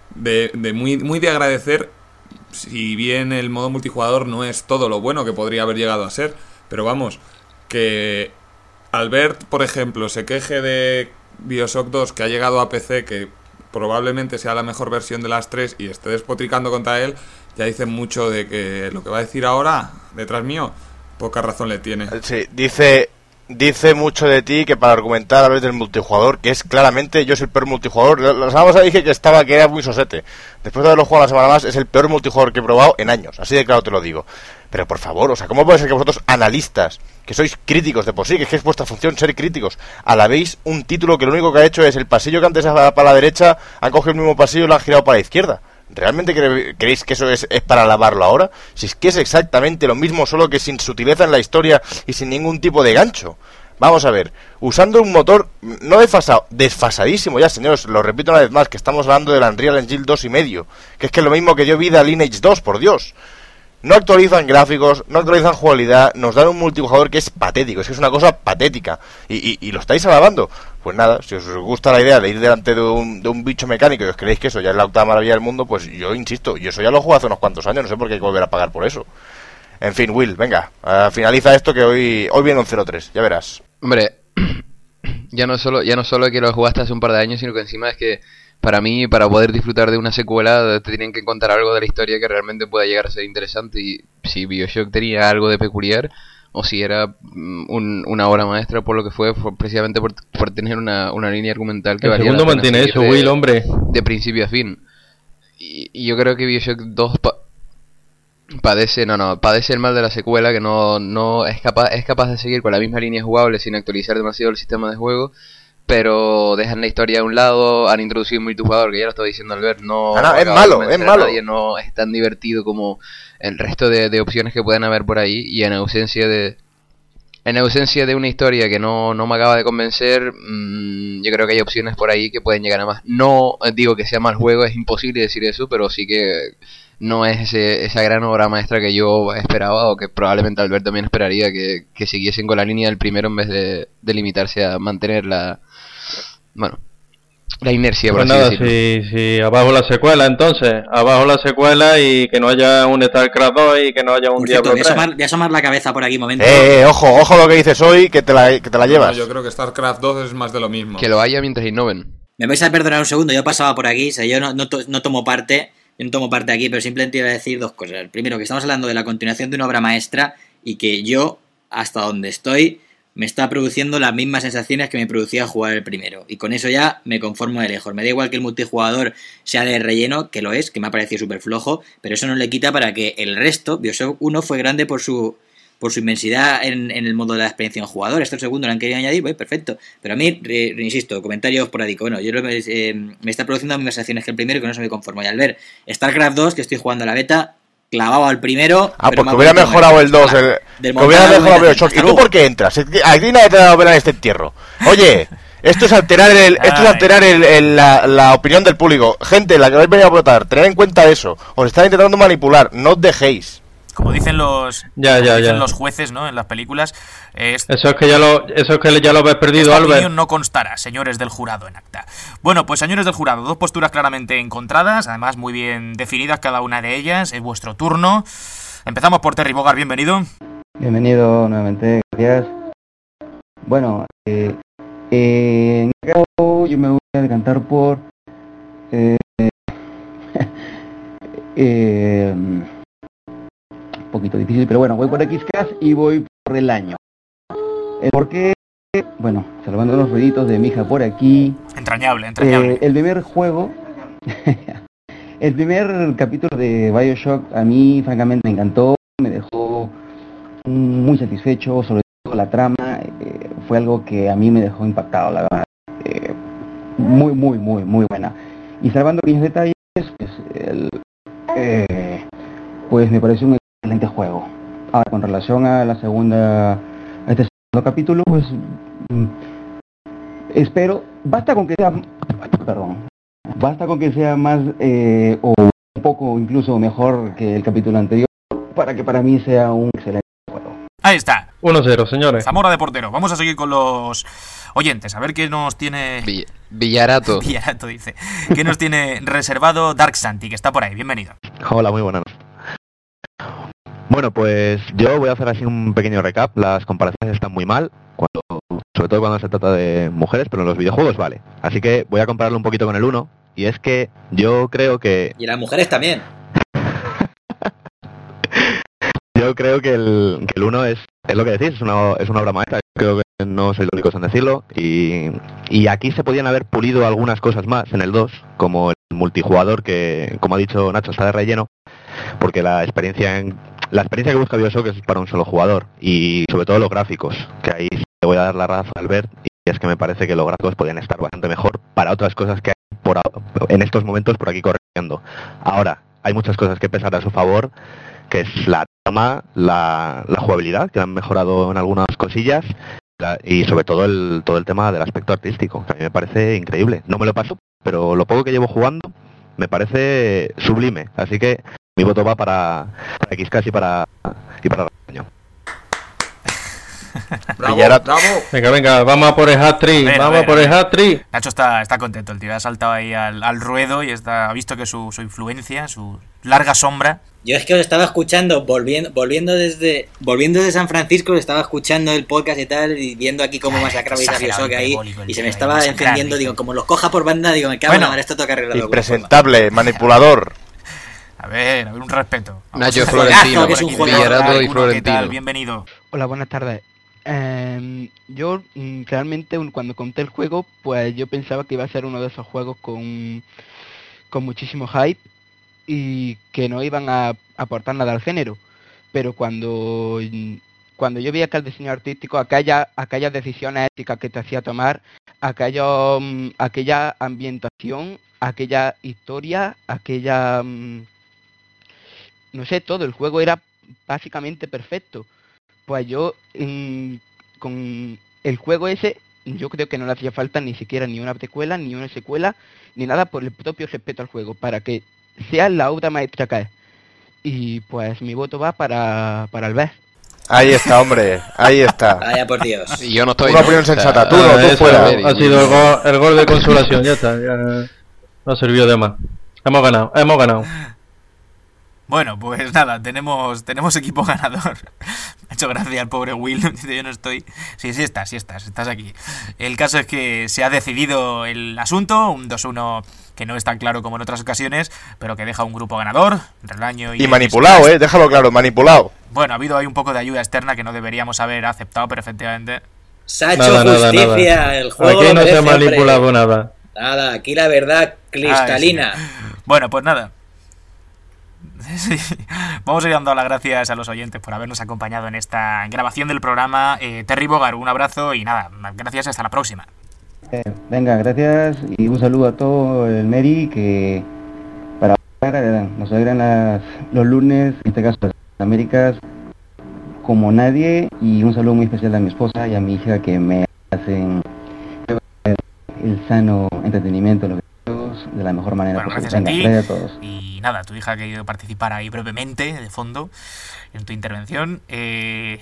Speaker 9: muy de agradecer, si bien el modo multijugador no es todo lo bueno que podría haber llegado a ser. Pero vamos, que Albert, por ejemplo, se queje de BioShock 2 que ha llegado a PC, que probablemente sea la mejor versión de las 3, y esté despotricando contra él, ya dice mucho de que lo que va a decir ahora, detrás mío, poca razón le tiene.
Speaker 5: Sí, dice mucho de ti que para argumentar a través del multijugador, que es claramente, yo soy el peor multijugador. La semana pasada dije que era muy sosete. Después de haberlo jugado la semana más, es el peor multijugador que he probado en años, así de claro te lo digo. Pero por favor, o sea, ¿cómo puede ser que vosotros, analistas, que sois críticos de por sí, que es vuestra función ser críticos, alabéis un título que lo único que ha hecho es el pasillo que antes era para la derecha, han cogido el mismo pasillo y lo han girado para la izquierda? ¿Realmente creéis que eso es para alabarlo ahora? Si es que es exactamente lo mismo, solo que sin sutileza en la historia y sin ningún tipo de gancho. Vamos a ver, usando un motor no desfasadísimo ya, señores, lo repito una vez más, que estamos hablando del Unreal Engine 2.5, que es que es lo mismo que dio vida a Lineage 2, por Dios. No actualizan gráficos, no actualizan jugabilidad, nos dan un multijugador que es patético, es que es una cosa patética, y lo estáis alabando. Pues nada, si os gusta la idea de ir delante de un bicho mecánico y os creéis que eso ya es la octava maravilla del mundo, pues yo insisto, y eso ya lo jugué hace unos cuantos años, no sé por qué hay que volver a pagar por eso. En fin, Will, venga, finaliza esto, que hoy viene un 0-3, ya verás.
Speaker 7: Hombre, ya no solo que lo jugaste hace un par de años, sino que encima es que para mí, para poder disfrutar de una secuela, te tienen que contar algo de la historia que realmente pueda llegar a ser interesante. Y si BioShock tenía algo de peculiar, o si era una obra maestra, por lo que fue precisamente por tener una línea argumental que valía la pena.
Speaker 6: El segundo mantiene eso, Will, hombre.
Speaker 7: De principio a fin. Y yo creo que BioShock 2 padece el mal de la secuela, que no es capaz de seguir con la misma línea jugable sin actualizar demasiado el sistema de juego. pero dejan la historia a un lado, han introducido un multijugador, que ya lo estaba diciendo Albert, no
Speaker 5: es malo, es malo.
Speaker 7: No es tan divertido como el resto de opciones que pueden haber por ahí, y en ausencia de una historia que no me acaba de convencer, yo creo que hay opciones por ahí que pueden llegar a más. No digo que sea mal juego, es imposible decir eso, pero sí que no es esa gran obra maestra que yo esperaba, o que probablemente Albert también esperaría, que siguiesen con la línea del primero en vez de limitarse a mantener la inercia, por
Speaker 6: Pues
Speaker 7: así
Speaker 6: nada,
Speaker 7: decirlo.
Speaker 6: si abajo la secuela, entonces, abajo la secuela, y que no haya un StarCraft 2 y que no haya un
Speaker 4: Por cierto,
Speaker 6: Diablo 3.
Speaker 4: voy a asomar la cabeza por aquí un momento.
Speaker 5: Ojo lo que dices hoy, que te la llevas.
Speaker 9: No, yo creo que StarCraft 2 es más de lo mismo.
Speaker 7: Que lo haya mientras innoven.
Speaker 4: Me vais a perdonar un segundo, yo pasaba por aquí, o sea, yo no tomo parte, aquí, pero simplemente iba a decir dos cosas. Primero, que estamos hablando de la continuación de una obra maestra y que yo, hasta donde estoy, me está produciendo las mismas sensaciones que me producía jugar el primero. Y con eso ya me conformo de lejos. Me da igual que el multijugador sea de relleno, que lo es, que me ha parecido súper flojo, pero eso no le quita para que el resto, BioShock 1 fue grande por su inmensidad en el modo de la experiencia en jugador. Este segundo lo han querido añadir, pues perfecto. Pero a mí, insisto, comentarios esporádicos. Bueno, me está produciendo las mismas sensaciones que el primero y con eso me conformo. Y al ver StarCraft 2, que estoy jugando a la beta, clavado al primero.
Speaker 5: Porque hubiera mejorado el 2, que hubiera mejorado BioShock. ¿Y tú por qué entras? Aquí nadie te ha dado pena en este entierro. Oye, esto es alterar la opinión del público. Gente, la que vais a venir a votar, tened en cuenta eso. Os están intentando manipular, no os dejéis.
Speaker 2: Como dicen los los jueces, ¿no? En las películas.
Speaker 6: Eso es que ya lo habéis perdido,
Speaker 2: esta
Speaker 6: Albert.
Speaker 2: opinión no constará, señores del jurado, en acta. Bueno, pues señores del jurado, dos posturas claramente encontradas, además muy bien definidas cada una de ellas. Es vuestro turno. Empezamos por Terry Bogard, bienvenido.
Speaker 12: Bienvenido nuevamente, gracias. Bueno, en este caso yo me voy a decantar por un poquito difícil, pero bueno, voy por XCAS y voy por el año. Porque, bueno, salvando los ruiditos de mi hija por aquí.
Speaker 2: Entrañable.
Speaker 12: El primer juego, el primer capítulo de BioShock a mí francamente me encantó, me dejó muy satisfecho, sobre todo la trama, fue algo que a mí me dejó impactado, la verdad. Muy buena. Y salvando pequeños detalles, pues me pareció un excelente juego. Ahora, con relación a este segundo capítulo, pues espero, basta con que sea más o un poco incluso mejor que el capítulo anterior para que para mí sea un excelente juego.
Speaker 2: Ahí está.
Speaker 6: 1-0, señores.
Speaker 2: Zamora de portero. Vamos a seguir con los oyentes, a ver qué nos tiene...
Speaker 7: Villarato.
Speaker 2: Villarato dice. ¿Qué nos tiene reservado Dark Santi, que está por ahí? Bienvenido.
Speaker 13: Hola, muy buenas. Bueno, pues yo voy a hacer así un pequeño recap. Las comparaciones están muy mal, sobre todo cuando se trata de mujeres, pero en los videojuegos vale. Así que voy a compararlo un poquito con el 1, y es que yo creo que...
Speaker 4: Y las mujeres también.
Speaker 13: Yo creo que el 1 es lo que decís, es una obra maestra. Creo que no soy el único en decirlo. Y aquí se podían haber pulido algunas cosas más en el 2, como el multijugador, que, como ha dicho Nacho, está de relleno, porque la experiencia que busca BioShock es para un solo jugador. Y sobre todo los gráficos, que ahí le voy a dar la razón a Albert, y es que me parece que los gráficos podrían estar bastante mejor para otras cosas que hay en estos momentos por aquí corriendo. Ahora, hay muchas cosas que pesar a su favor, que es la trama, la jugabilidad, que han mejorado en algunas cosillas, y sobre todo todo el tema del aspecto artístico, que a mí me parece increíble. No me lo paso, pero lo poco que llevo jugando me sublime. Así que mi voto va para XCAS y para Raño.
Speaker 9: Bravo.
Speaker 6: Venga, vamos a por el hat-trick,
Speaker 2: Nacho está contento, el tío ha saltado ahí al ruedo y ha visto que su influencia, su larga sombra.
Speaker 4: Yo es que os estaba escuchando, volviendo desde San Francisco, os estaba escuchando el podcast y tal, y viendo aquí cómo masacrabais a BioShock ahí, y se me estaba encendiendo, digo, como los coja por banda, digo, me cago en la madre, esto toca arreglarlo.
Speaker 5: Impresentable, manipulador.
Speaker 2: A ver, un respeto.
Speaker 7: Nacho Florentino,
Speaker 4: que es un
Speaker 7: Villarato y Florentino.
Speaker 2: ¿Qué tal? Bienvenido.
Speaker 12: Hola, buenas tardes. Yo realmente cuando conté el juego, pues yo pensaba que iba a ser uno de esos juegos con muchísimo hype y que no iban a aportar nada al género, pero cuando yo veía que el diseño artístico, aquellas decisiones éticas que te hacía tomar, aquella ambientación, aquella historia, no sé, todo. El juego era básicamente perfecto. Pues yo con el juego ese, yo creo que no le hacía falta ni siquiera ni una precuela, ni una secuela, ni nada, por el propio respeto al juego, para que sea la obra maestra que es. Y pues mi voto va para Albert.
Speaker 5: Ahí está, hombre, ahí está.
Speaker 4: Vaya por Dios.
Speaker 7: Y yo no estoy.
Speaker 5: Una opinión sensata, tú fuera.
Speaker 6: Ha sido el gol de consolación, ya está. Ya no sirvió de más. Hemos ganado.
Speaker 2: Bueno, pues nada, tenemos equipo ganador. Me ha hecho gracia al pobre Will, dice, yo no estoy... Sí, estás aquí. El caso es que se ha decidido el asunto, un 2-1 que no es tan claro como en otras ocasiones, pero que deja un grupo ganador, Relaño y
Speaker 5: manipulado, déjalo claro, manipulado.
Speaker 2: Bueno, ha habido ahí un poco de ayuda externa que no deberíamos haber aceptado, pero efectivamente...
Speaker 4: Se ha hecho justicia, nada. El juego
Speaker 6: aquí
Speaker 4: lo
Speaker 6: no
Speaker 4: merece,
Speaker 6: se ha manipulado nada.
Speaker 4: Nada, aquí la verdad cristalina.
Speaker 2: Sí. Bueno, pues nada. Sí. Vamos a ir dando las gracias a los oyentes por habernos acompañado en esta grabación del programa. Terry Bogard, un abrazo y nada, gracias, hasta la próxima.
Speaker 14: Venga, gracias y un saludo a todo el Meri que nos alegran los lunes, en este caso las Américas, como nadie, y un saludo muy especial a mi esposa y a mi hija que me hacen el sano entretenimiento, los videos, de la mejor manera posible.
Speaker 2: Gracias a todos. Y nada, tu hija ha querido participar ahí brevemente, de fondo, en tu intervención. The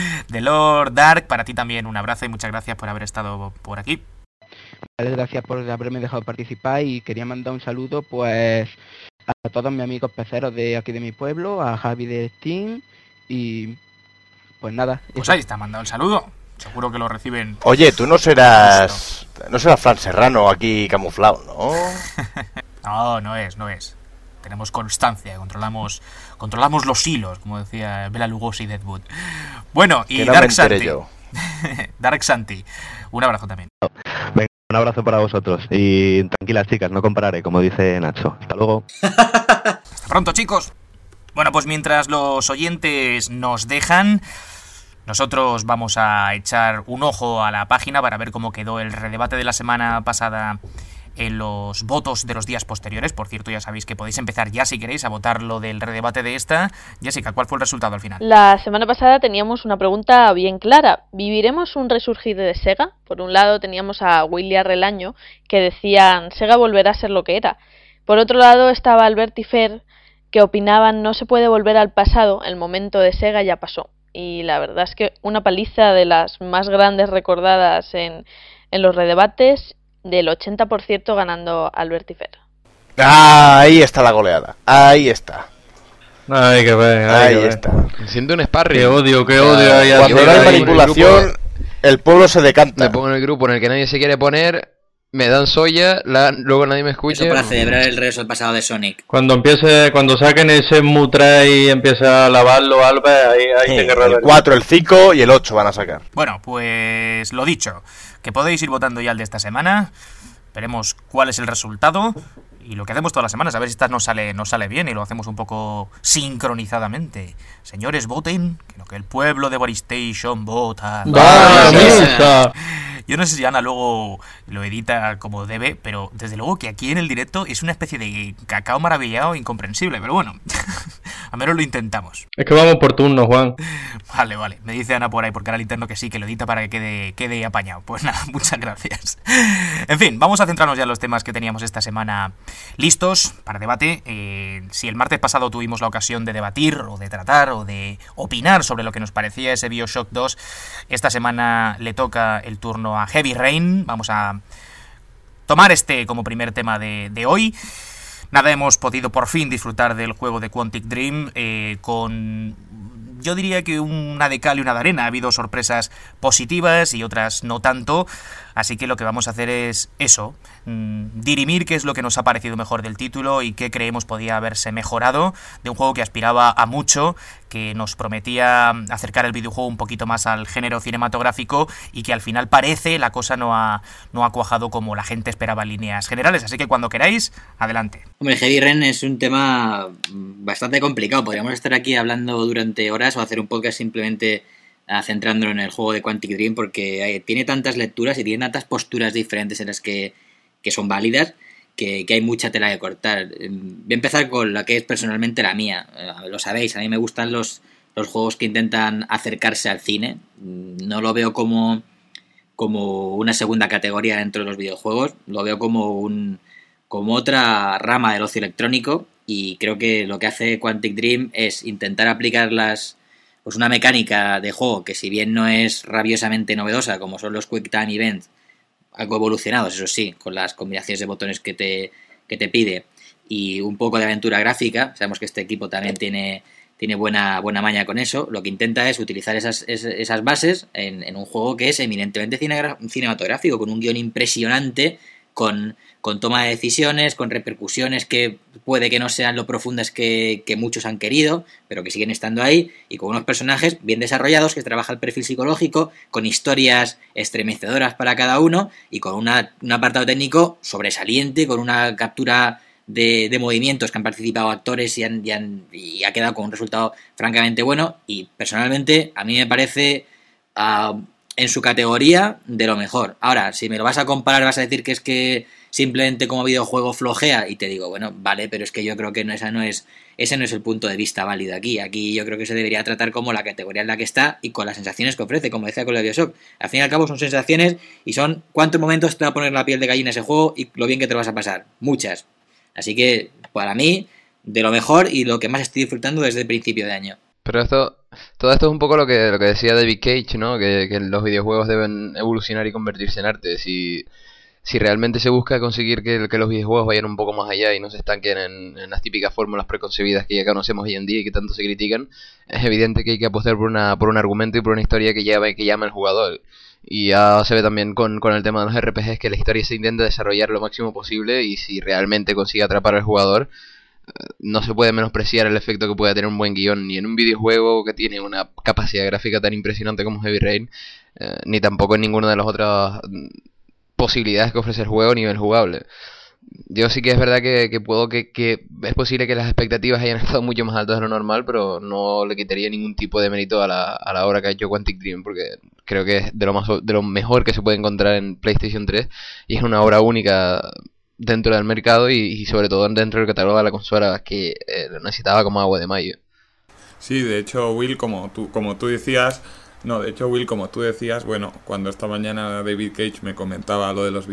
Speaker 2: Lord Dark, para ti también un abrazo y muchas gracias por haber estado por aquí.
Speaker 12: Vale, gracias por haberme dejado participar y quería mandar un saludo pues a todos mis amigos peceros de aquí de mi pueblo, a Javi de Steam y pues nada.
Speaker 2: Pues ahí está, mandado el saludo. Seguro que lo reciben.
Speaker 5: Oye, tú no serás Fran Serrano aquí camuflado, ¿no?
Speaker 2: No, no es. Tenemos constancia, controlamos los hilos, como decía Bela Lugosi y Deadwood. Bueno, y Dark Santi. Dark Santi, un abrazo también.
Speaker 13: Venga, un abrazo para vosotros. Y tranquilas, chicas, no compararé, como dice Nacho. Hasta luego.
Speaker 2: Hasta pronto, chicos. Bueno, pues mientras los oyentes nos dejan, nosotros vamos a echar un ojo a la página para ver cómo quedó el redebate de la semana pasada en los votos de los días posteriores. Por cierto, ya sabéis que podéis empezar ya si queréis a votar lo del redebate de esta. Jessica, ¿cuál fue el resultado al final?
Speaker 3: La semana pasada teníamos una pregunta bien clara. ¿Viviremos un resurgir de Sega? Por un lado teníamos a William Relaño que decían Sega volverá a ser lo que era. Por otro lado estaba Albert y Fer que opinaban no se puede volver al pasado, el momento de Sega ya pasó. Y la verdad es que una paliza de las más grandes recordadas en los redebates, del 80% ganando Albert y Fer.
Speaker 5: Ahí está la goleada, ahí está.
Speaker 6: Hay que ver,
Speaker 5: ahí está.
Speaker 7: Siento un sparring.
Speaker 6: Qué odio.
Speaker 5: Cuando no hay manipulación, el pueblo se decanta.
Speaker 7: Me pongo en el grupo en el que nadie se quiere poner, me dan soya, luego nadie me escucha.
Speaker 4: Eso para celebrar el regreso al pasado de Sonic.
Speaker 6: Cuando saquen ese Mutra y empieza a lavarlo, Alba, ahí
Speaker 5: sí, el 4, el 5 y el 8 van a sacar.
Speaker 2: Bueno, pues lo dicho, que podéis ir votando ya el de esta semana. Veremos cuál es el resultado. Y lo que hacemos todas las semanas, a ver si esta nos sale bien y lo hacemos un poco sincronizadamente. Señores, voten, que lo que el pueblo de Boristation vota. Yo no sé si Ana luego lo edita como debe, pero desde luego que aquí en el directo es una especie de cacao maravillado incomprensible, pero bueno, a menos lo intentamos.
Speaker 6: Es que vamos por turnos, Juan.
Speaker 2: Vale, me dice Ana por ahí, porque ahora el interno que sí, que lo edita para que quede apañado. Pues nada, muchas gracias. En fin, vamos a centrarnos ya en los temas que teníamos esta semana listos para debate. Si el martes pasado tuvimos la ocasión de debatir, o de tratar, o de opinar sobre lo que nos parecía ese BioShock 2, esta semana le toca el turno a Heavy Rain. Vamos a tomar este como primer tema de hoy. Nada, hemos podido por fin disfrutar del juego de Quantic Dream con, yo diría que una de cal y una de arena. Ha habido sorpresas positivas y otras no tanto, así que lo que vamos a hacer es eso, dirimir qué es lo que nos ha parecido mejor del título y qué creemos podía haberse mejorado de un juego que aspiraba a mucho, que nos prometía acercar el videojuego un poquito más al género cinematográfico y que al final parece la cosa no ha cuajado como la gente esperaba en líneas generales, así que cuando queráis, adelante.
Speaker 4: Hombre, Heavy Rain es un tema bastante complicado, podríamos estar aquí hablando durante horas o hacer un podcast simplemente centrándolo en el juego de Quantic Dream, porque tiene tantas lecturas y tiene tantas posturas diferentes en las que son válidas, que hay mucha tela que cortar. Voy a empezar con la que es personalmente la mía. Lo sabéis, a mí me gustan los juegos que intentan acercarse al cine. No lo veo como una segunda categoría dentro de los videojuegos, lo veo como otra rama del ocio electrónico, y creo que lo que hace Quantic Dream es intentar aplicar una mecánica de juego que, si bien no es rabiosamente novedosa, como son los Quick Time Events, algo evolucionados, eso sí, con las combinaciones de botones que te pide, y un poco de aventura gráfica. Sabemos que este equipo también tiene buena maña con eso. Lo que intenta es utilizar esas bases en un juego que es eminentemente cinematográfico, con un guión impresionante, con toma de decisiones, con repercusiones que puede que no sean lo profundas que muchos han querido, pero que siguen estando ahí, y con unos personajes bien desarrollados que trabaja el perfil psicológico, con historias estremecedoras para cada uno, y con un apartado técnico sobresaliente, con una captura de movimientos que han participado actores y ha quedado con un resultado francamente bueno. Y personalmente a mí me parece en su categoría de lo mejor. Ahora, si me lo vas a comparar, vas a decir que es que simplemente como videojuego flojea, y te digo, bueno, vale, pero es que yo creo que ese no es el punto de vista válido aquí yo creo que se debería tratar como la categoría en la que está y con las sensaciones que ofrece, como decía con la BioShock. Al fin y al cabo son sensaciones, y son cuántos momentos te va a poner la piel de gallina ese juego y lo bien que te lo vas a pasar. Muchas. Así que, para mí, de lo mejor y lo que más estoy disfrutando desde el principio de año.
Speaker 7: Pero todo esto es un poco lo que decía David Cage, ¿no? Que los videojuegos deben evolucionar y convertirse en arte. Si realmente se busca conseguir que los videojuegos vayan un poco más allá y no se estanquen en las típicas fórmulas preconcebidas que ya conocemos hoy en día y que tanto se critican, es evidente que hay que apostar por un argumento y por una historia que llame al jugador. Y ya se ve también con el tema de los RPGs que la historia se intenta desarrollar lo máximo posible, y si realmente consigue atrapar al jugador, no se puede menospreciar el efecto que puede tener un buen guión, ni en un videojuego que tiene una capacidad gráfica tan impresionante como Heavy Rain, ni tampoco en ninguna de las otras posibilidades que ofrece el juego a nivel jugable. Yo sí que es verdad que es posible que las expectativas hayan estado mucho más altas de lo normal, pero no le quitaría ningún tipo de mérito a la obra que ha hecho Quantic Dream, porque creo que es de lo mejor que se puede encontrar en PlayStation 3, y es una obra única dentro del mercado y sobre todo dentro del catálogo de la consola, que necesitaba como agua de mayo.
Speaker 9: Sí, de hecho, Will, como tú decías, bueno, cuando esta mañana David Cage me comentaba lo de los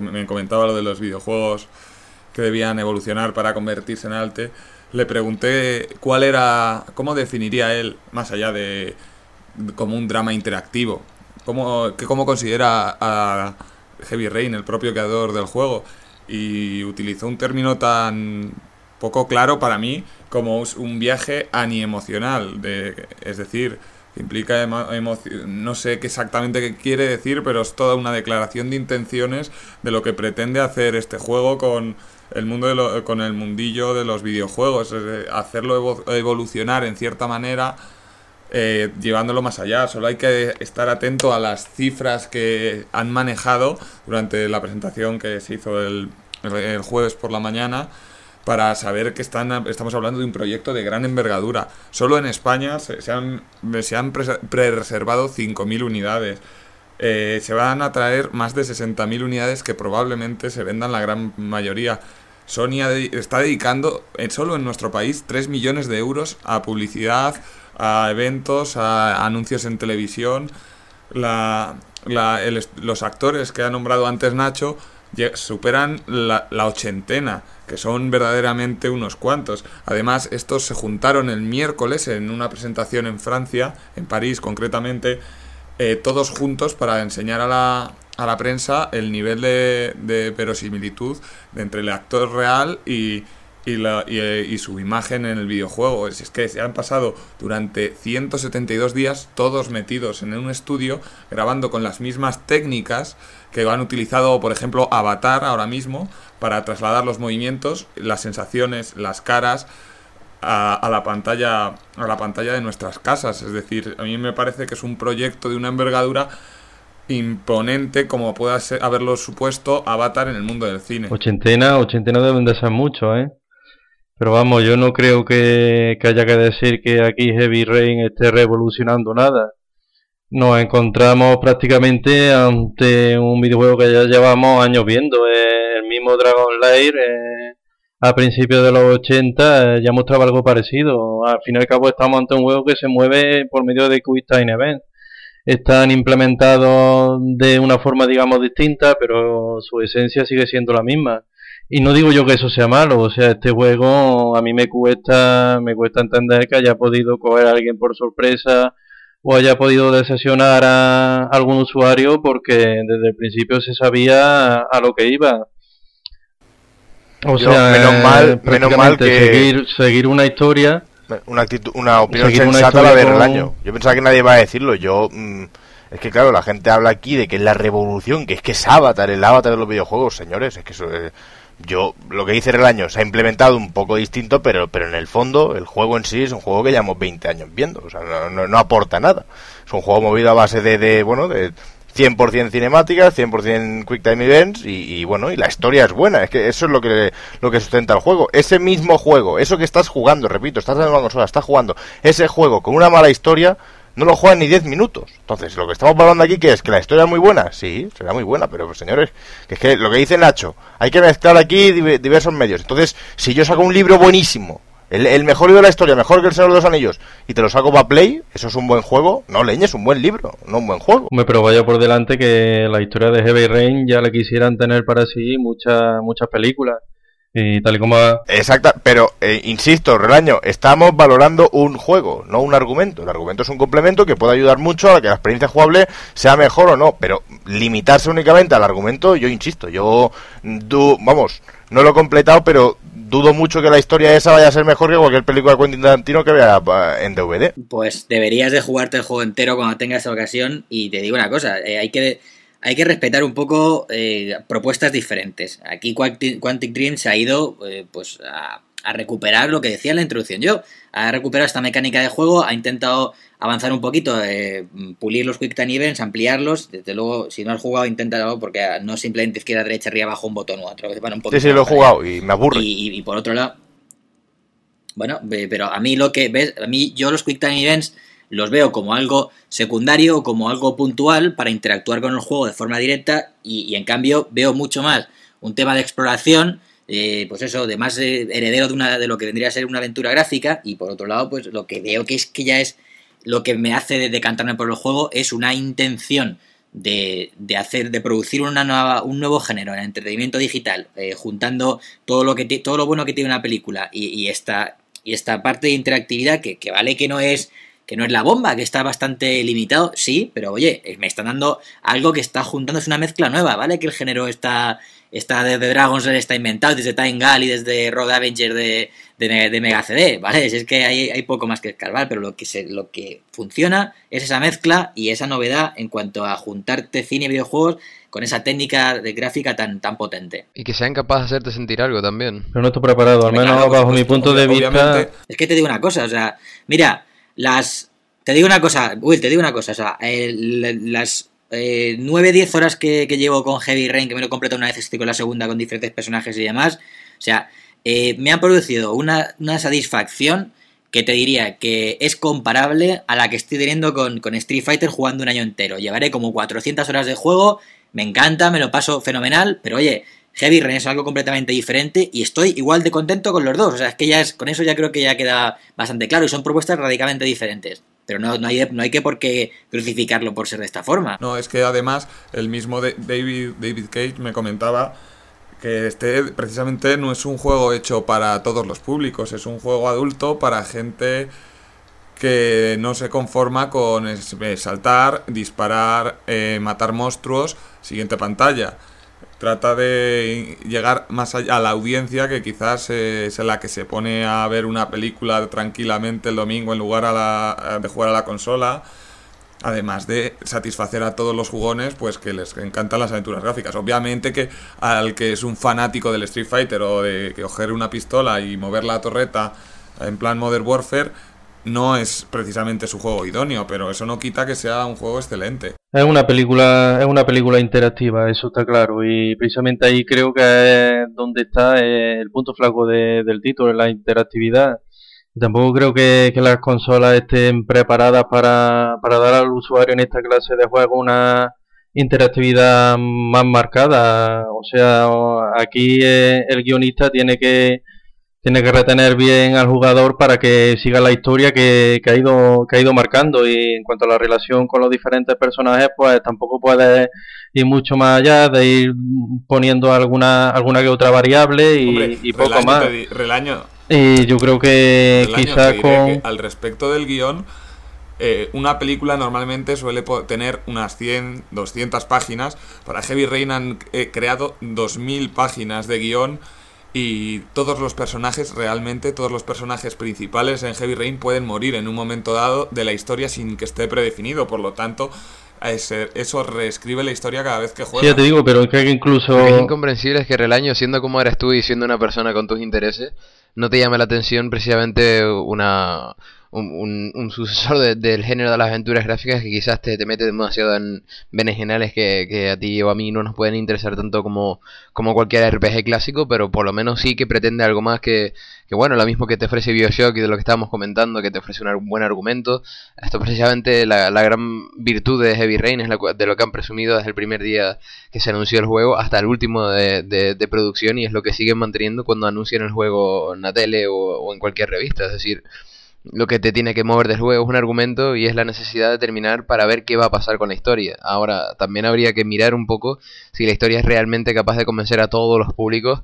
Speaker 9: videojuegos que debían evolucionar para convertirse en arte, le pregunté cómo definiría él, más allá de como un drama interactivo, cómo considera a Heavy Rain, el propio creador del juego, y utilizó un término tan poco claro para mí como un viaje aniemocional, es decir, implica no sé exactamente qué quiere decir, pero es toda una declaración de intenciones de lo que pretende hacer este juego con el mundo con el mundillo de los videojuegos, es hacerlo evolucionar en cierta manera, llevándolo más allá. Solo hay que estar atento a las cifras que han manejado durante la presentación que se hizo el jueves por la mañana, para saber que estamos hablando de un proyecto de gran envergadura. Solo en España se han pre-reservado 5.000 unidades. Se van a traer más de 60.000 unidades que probablemente se vendan la gran mayoría. Sony está dedicando, solo en nuestro país, 3 millones de euros a publicidad, a eventos, a anuncios en televisión. Los actores que ha nombrado antes Nacho superan la 80, que son verdaderamente unos cuantos. Además, estos se juntaron el miércoles en una presentación en Francia, en París concretamente, todos juntos para enseñar a la prensa el nivel de verosimilitud entre el actor real y su imagen en el videojuego. Es que se han pasado durante 172 días todos metidos en un estudio grabando con las mismas técnicas que han utilizado, por ejemplo, Avatar ahora mismo, para trasladar los movimientos, las sensaciones, las caras a la pantalla de nuestras casas. Es decir, a mí me parece que es un proyecto de una envergadura imponente, como pueda haberlo supuesto Avatar en el mundo del cine.
Speaker 6: 80 deben de ser mucho, ¿eh? Pero vamos, yo no creo que haya que decir que aquí Heavy Rain esté revolucionando nada. nos encontramos prácticamente ante un videojuego que ya llevamos años viendo. El mismo Dragon Lair, a principios de los 80, ya mostraba algo parecido. Al fin y al cabo estamos ante un juego que se mueve por medio de Quick Time Event. Están implementados de una forma, digamos, distinta, pero su esencia sigue siendo la misma. Y no digo yo que eso sea malo, o sea, este juego a mí me cuesta entender que haya podido coger a alguien por sorpresa o haya podido decepcionar a algún usuario, porque desde el principio se sabía a lo que iba. O sea,
Speaker 5: menos mal que
Speaker 6: seguir una historia,
Speaker 5: una opinión sensata la del año. Yo pensaba que nadie iba a decirlo. Es que claro, la gente habla aquí de que es la revolución, que es Avatar, el Avatar de los videojuegos, señores. Es que eso, lo que dice el año se ha implementado un poco distinto, pero en el fondo el juego en sí es un juego que llevamos 20 años viendo. O sea, no aporta nada. Es un juego movido a base de 100% cinemáticas, 100% Quick Time Events y la historia es buena. Es que eso es lo que sustenta el juego. Ese mismo juego, eso que estás jugando, repito, estás en una consola, estás jugando ese juego con una mala historia, no lo juegan ni 10 minutos. Entonces, lo que estamos hablando aquí, ¿qué es? ¿Que la historia es muy buena? Sí, será muy buena, pero señores, que es que lo que dice Nacho, hay que mezclar aquí diversos medios. Entonces, si yo saco un libro buenísimo, el mejor libro de la historia, mejor que El Señor de los Anillos, y te lo saco para Play, ¿eso es un buen juego? No, leñe, es un buen libro, no un buen juego.
Speaker 6: Hombre, pero vaya por delante que la historia de Heavy Rain ya le quisieran tener para sí muchas películas. Y tal y como...
Speaker 5: Exacto, pero insisto, Relaño, estamos valorando un juego, no un argumento. El argumento es un complemento que puede ayudar mucho a que la experiencia jugable sea mejor o no, pero limitarse únicamente al argumento, yo insisto, no lo he completado, pero dudo mucho que la historia esa vaya a ser mejor que cualquier película de Quentin Tarantino que vea en DVD.
Speaker 4: Pues deberías de jugarte el juego entero cuando tengas ocasión, y te digo una cosa, hay que respetar un poco propuestas diferentes. Aquí Quantic Dream se ha ido a recuperar lo que decía en la introducción yo. Ha recuperado esta mecánica de juego, ha intentado avanzar un poquito, pulir los Quick Time Events, ampliarlos. Desde luego, si no has jugado, inténtalo, porque no simplemente izquierda, derecha, arriba, abajo, un botón u otro.
Speaker 5: Sí, lo he jugado y me aburre.
Speaker 4: Y por otro lado... Bueno, pero a mí yo los Quick Time Events los veo como algo secundario, como algo puntual para interactuar con el juego de forma directa, y en cambio veo mucho más un tema de exploración, de más heredero de lo que vendría a ser una aventura gráfica, y por otro lado, pues lo que veo que ya es lo que me hace decantarme por el juego, es una intención de producir un nuevo género en entretenimiento digital, juntando todo lo bueno que tiene una película y esta parte de interactividad que vale que no es la bomba, que está bastante limitado, sí, pero oye, me están dando algo que está juntándose una mezcla nueva, ¿vale? Que el género está desde Dragon's Lair está inventado, desde Time Gal y desde Rogue Avenger de Mega CD, ¿vale? Es que hay poco más que escarbar, pero lo que funciona es esa mezcla y esa novedad en cuanto a juntarte cine y videojuegos con esa técnica de gráfica tan potente.
Speaker 7: Y que sean capaces de hacerte sentir algo también.
Speaker 6: Pero no estoy preparado, al menos bajo mi punto de vista.
Speaker 4: Es que te digo una cosa, o sea, mira, te digo una cosa, o sea, las 9-10 horas que llevo con Heavy Rain, que me lo he completado una vez, estoy con la segunda con diferentes personajes y demás, o sea, me han producido una satisfacción que te diría que es comparable a la que estoy teniendo con Street Fighter jugando un año entero. Llevaré como 400 horas de juego, me encanta, me lo paso fenomenal, pero oye, Heavy Rain es algo completamente diferente y estoy igual de contento con los dos. O sea, es que con eso ya creo que ya queda bastante claro, y son propuestas radicalmente diferentes. Pero no hay que por qué crucificarlo por ser de esta forma.
Speaker 9: No, es que además el mismo David Cage me comentaba que precisamente no es un juego hecho para todos los públicos, es un juego adulto para gente que no se conforma con saltar, disparar, matar monstruos, siguiente pantalla. Trata de llegar más allá a la audiencia, que quizás es la que se pone a ver una película tranquilamente el domingo en lugar de jugar a la consola. Además de satisfacer a todos los jugones, pues que les encantan las aventuras gráficas. Obviamente que al que es un fanático del Street Fighter o de coger una pistola y mover la torreta en plan Modern Warfare, no es precisamente su juego idóneo, pero eso no quita que sea un juego excelente.
Speaker 6: Es una película interactiva, eso está claro, y precisamente ahí creo que es donde está el punto flaco del título, la interactividad. Tampoco creo que las consolas estén preparadas para dar al usuario en esta clase de juego una interactividad más marcada. O sea, aquí el guionista tiene que retener bien al jugador para que siga la historia que ha ido marcando. Y en cuanto a la relación con los diferentes personajes, pues tampoco puede ir mucho más allá de ir poniendo alguna que otra variable y poco más.
Speaker 9: Relaño.
Speaker 6: Y yo creo que quizás
Speaker 9: que al respecto del guión, una película normalmente suele tener unas 100, 200 páginas. Para Heavy Rain han creado 2000 páginas de guión. Y todos los personajes principales en Heavy Rain pueden morir en un momento dado de la historia sin que esté predefinido. Por lo tanto, eso reescribe la historia cada vez que juegas.
Speaker 6: Sí, ya te digo, pero es que incluso...
Speaker 7: Lo que es incomprensible es que Relaño, siendo como eres tú y siendo una persona con tus intereses, no te llame la atención precisamente un sucesor del género de las aventuras gráficas que quizás te mete demasiado en berenjenales que a ti o a mí no nos pueden interesar tanto como cualquier RPG clásico, pero por lo menos sí que pretende algo más que bueno, lo mismo que te ofrece BioShock y de lo que estábamos comentando, que te ofrece un buen argumento. Esto precisamente la gran virtud de Heavy Rain es de lo que han presumido desde el primer día que se anunció el juego hasta el último de producción, y es lo que siguen manteniendo cuando anuncian el juego en la tele o en cualquier revista. Es decir, lo que te tiene que mover del juego es un argumento y es la necesidad de terminar para ver qué va a pasar con la historia. Ahora, también habría que mirar un poco si la historia es realmente capaz de convencer a todos los públicos,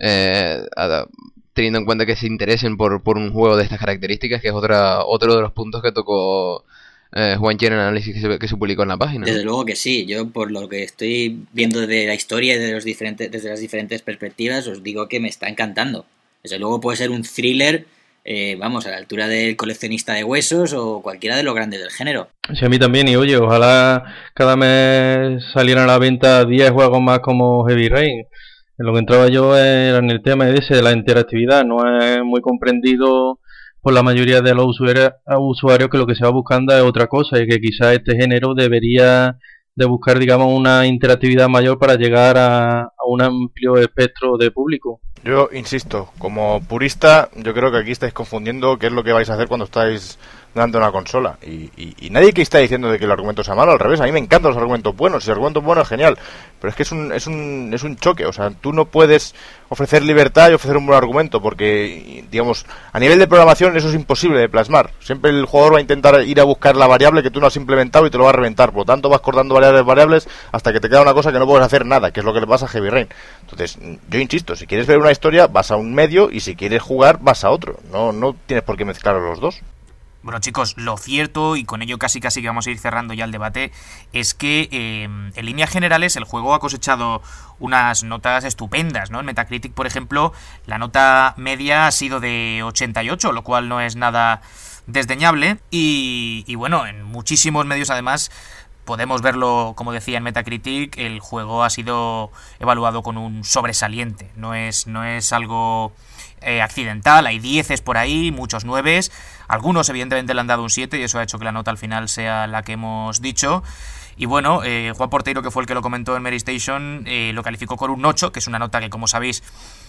Speaker 7: teniendo en cuenta que se interesen por un juego de estas características, que es otro de los puntos que tocó Juanchi en el análisis que se publicó en la página.
Speaker 4: Desde luego que sí. Yo, por lo que estoy viendo de la historia y desde las diferentes perspectivas, os digo que me está encantando. Desde luego puede ser un thriller, a la altura del Coleccionista de Huesos o cualquiera de los grandes del género.
Speaker 6: Sí, a mí también, y oye, ojalá cada mes salieran a la venta 10 juegos más como Heavy Rain. En lo que entraba yo era en el tema ese de la interactividad. No es muy comprendido por la mayoría de los usuarios que lo que se va buscando es otra cosa, y que quizás este género debería de buscar, digamos, una interactividad mayor para llegar a un amplio espectro de público.
Speaker 5: Yo insisto, como purista, yo creo que aquí estáis confundiendo qué es lo que vais a hacer cuando estáis dando una consola. Y nadie que está diciendo de que el argumento sea malo, al revés, a mí me encantan los argumentos buenos, si el argumento es bueno es genial, pero es que es un choque, o sea, tú no puedes ofrecer libertad y ofrecer un buen argumento, porque, digamos, a nivel de programación eso es imposible de plasmar. Siempre el jugador va a intentar ir a buscar la variable que tú no has implementado y te lo va a reventar, por lo tanto vas cortando variables hasta que te queda una cosa que no puedes hacer nada, que es lo que le pasa a Heavy Rain. Entonces, yo insisto, si quieres ver una historia vas a un medio, y si quieres jugar vas a otro, no tienes por qué mezclar los dos.
Speaker 2: Bueno, chicos, lo cierto, y con ello casi que vamos a ir cerrando ya el debate, es que en líneas generales el juego ha cosechado unas notas estupendas, ¿no? En Metacritic, por ejemplo, la nota media ha sido de 88, lo cual no es nada desdeñable, y bueno, en muchísimos medios además podemos verlo, como decía en Metacritic, el juego ha sido evaluado con un sobresaliente, no es algo accidental, hay 10 por ahí, muchos 9, algunos evidentemente le han dado un 7 y eso ha hecho que la nota al final sea la que hemos dicho. Y bueno, Juan Porteiro, que fue el que lo comentó en Mary Station, lo calificó con un 8, que es una nota que, como sabéis,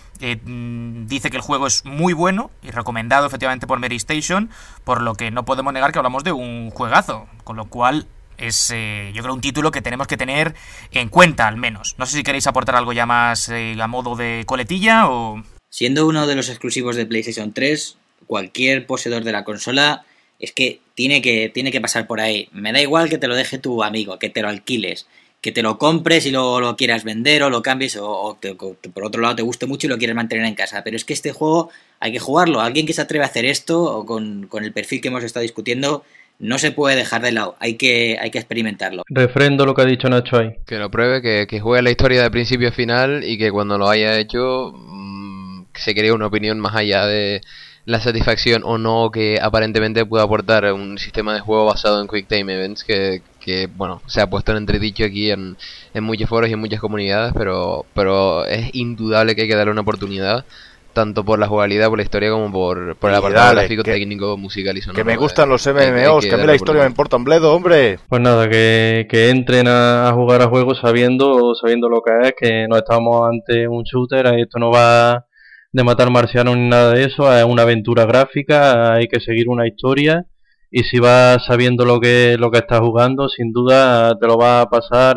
Speaker 2: dice que el juego es muy bueno y recomendado efectivamente por Mary Station, por lo que no podemos negar que hablamos de un juegazo, con lo cual es, yo creo, un título que tenemos que tener en cuenta, al menos. No sé si queréis aportar algo ya más a modo de coletilla o...
Speaker 4: Siendo uno de los exclusivos de PlayStation 3, cualquier poseedor de la consola es que tiene que pasar por ahí. Me da igual que te lo deje tu amigo, que te lo alquiles, que te lo compres y luego lo quieras vender o lo cambies, o que por otro lado te guste mucho y lo quieres mantener en casa. Pero es que este juego hay que jugarlo. Alguien que se atreve a hacer esto, o con el perfil que hemos estado discutiendo, no se puede dejar de lado, hay que experimentarlo.
Speaker 6: Refrendo lo que ha dicho Nacho ahí.
Speaker 7: Que lo pruebe, que juegue la historia de principio a final, y que cuando lo haya hecho se cree una opinión más allá de la satisfacción o no que aparentemente puede aportar un sistema de juego basado en Quick Time Events que bueno, se ha puesto en entredicho aquí en muchos foros y en muchas comunidades, pero es indudable que hay que darle una oportunidad, tanto por la jugabilidad, por la historia, como por el apartado gráfico, técnico, musical y sonoro.
Speaker 5: Que me gustan los MMOs, que a mí la historia me importa un bledo, hombre.
Speaker 6: Pues nada, que entren a jugar a juegos sabiendo lo que es, que no estamos ante un shooter, esto no va de matar marcianos ni nada de eso, es una aventura gráfica, hay que seguir una historia y si vas sabiendo lo que estás jugando, sin duda te lo va a pasar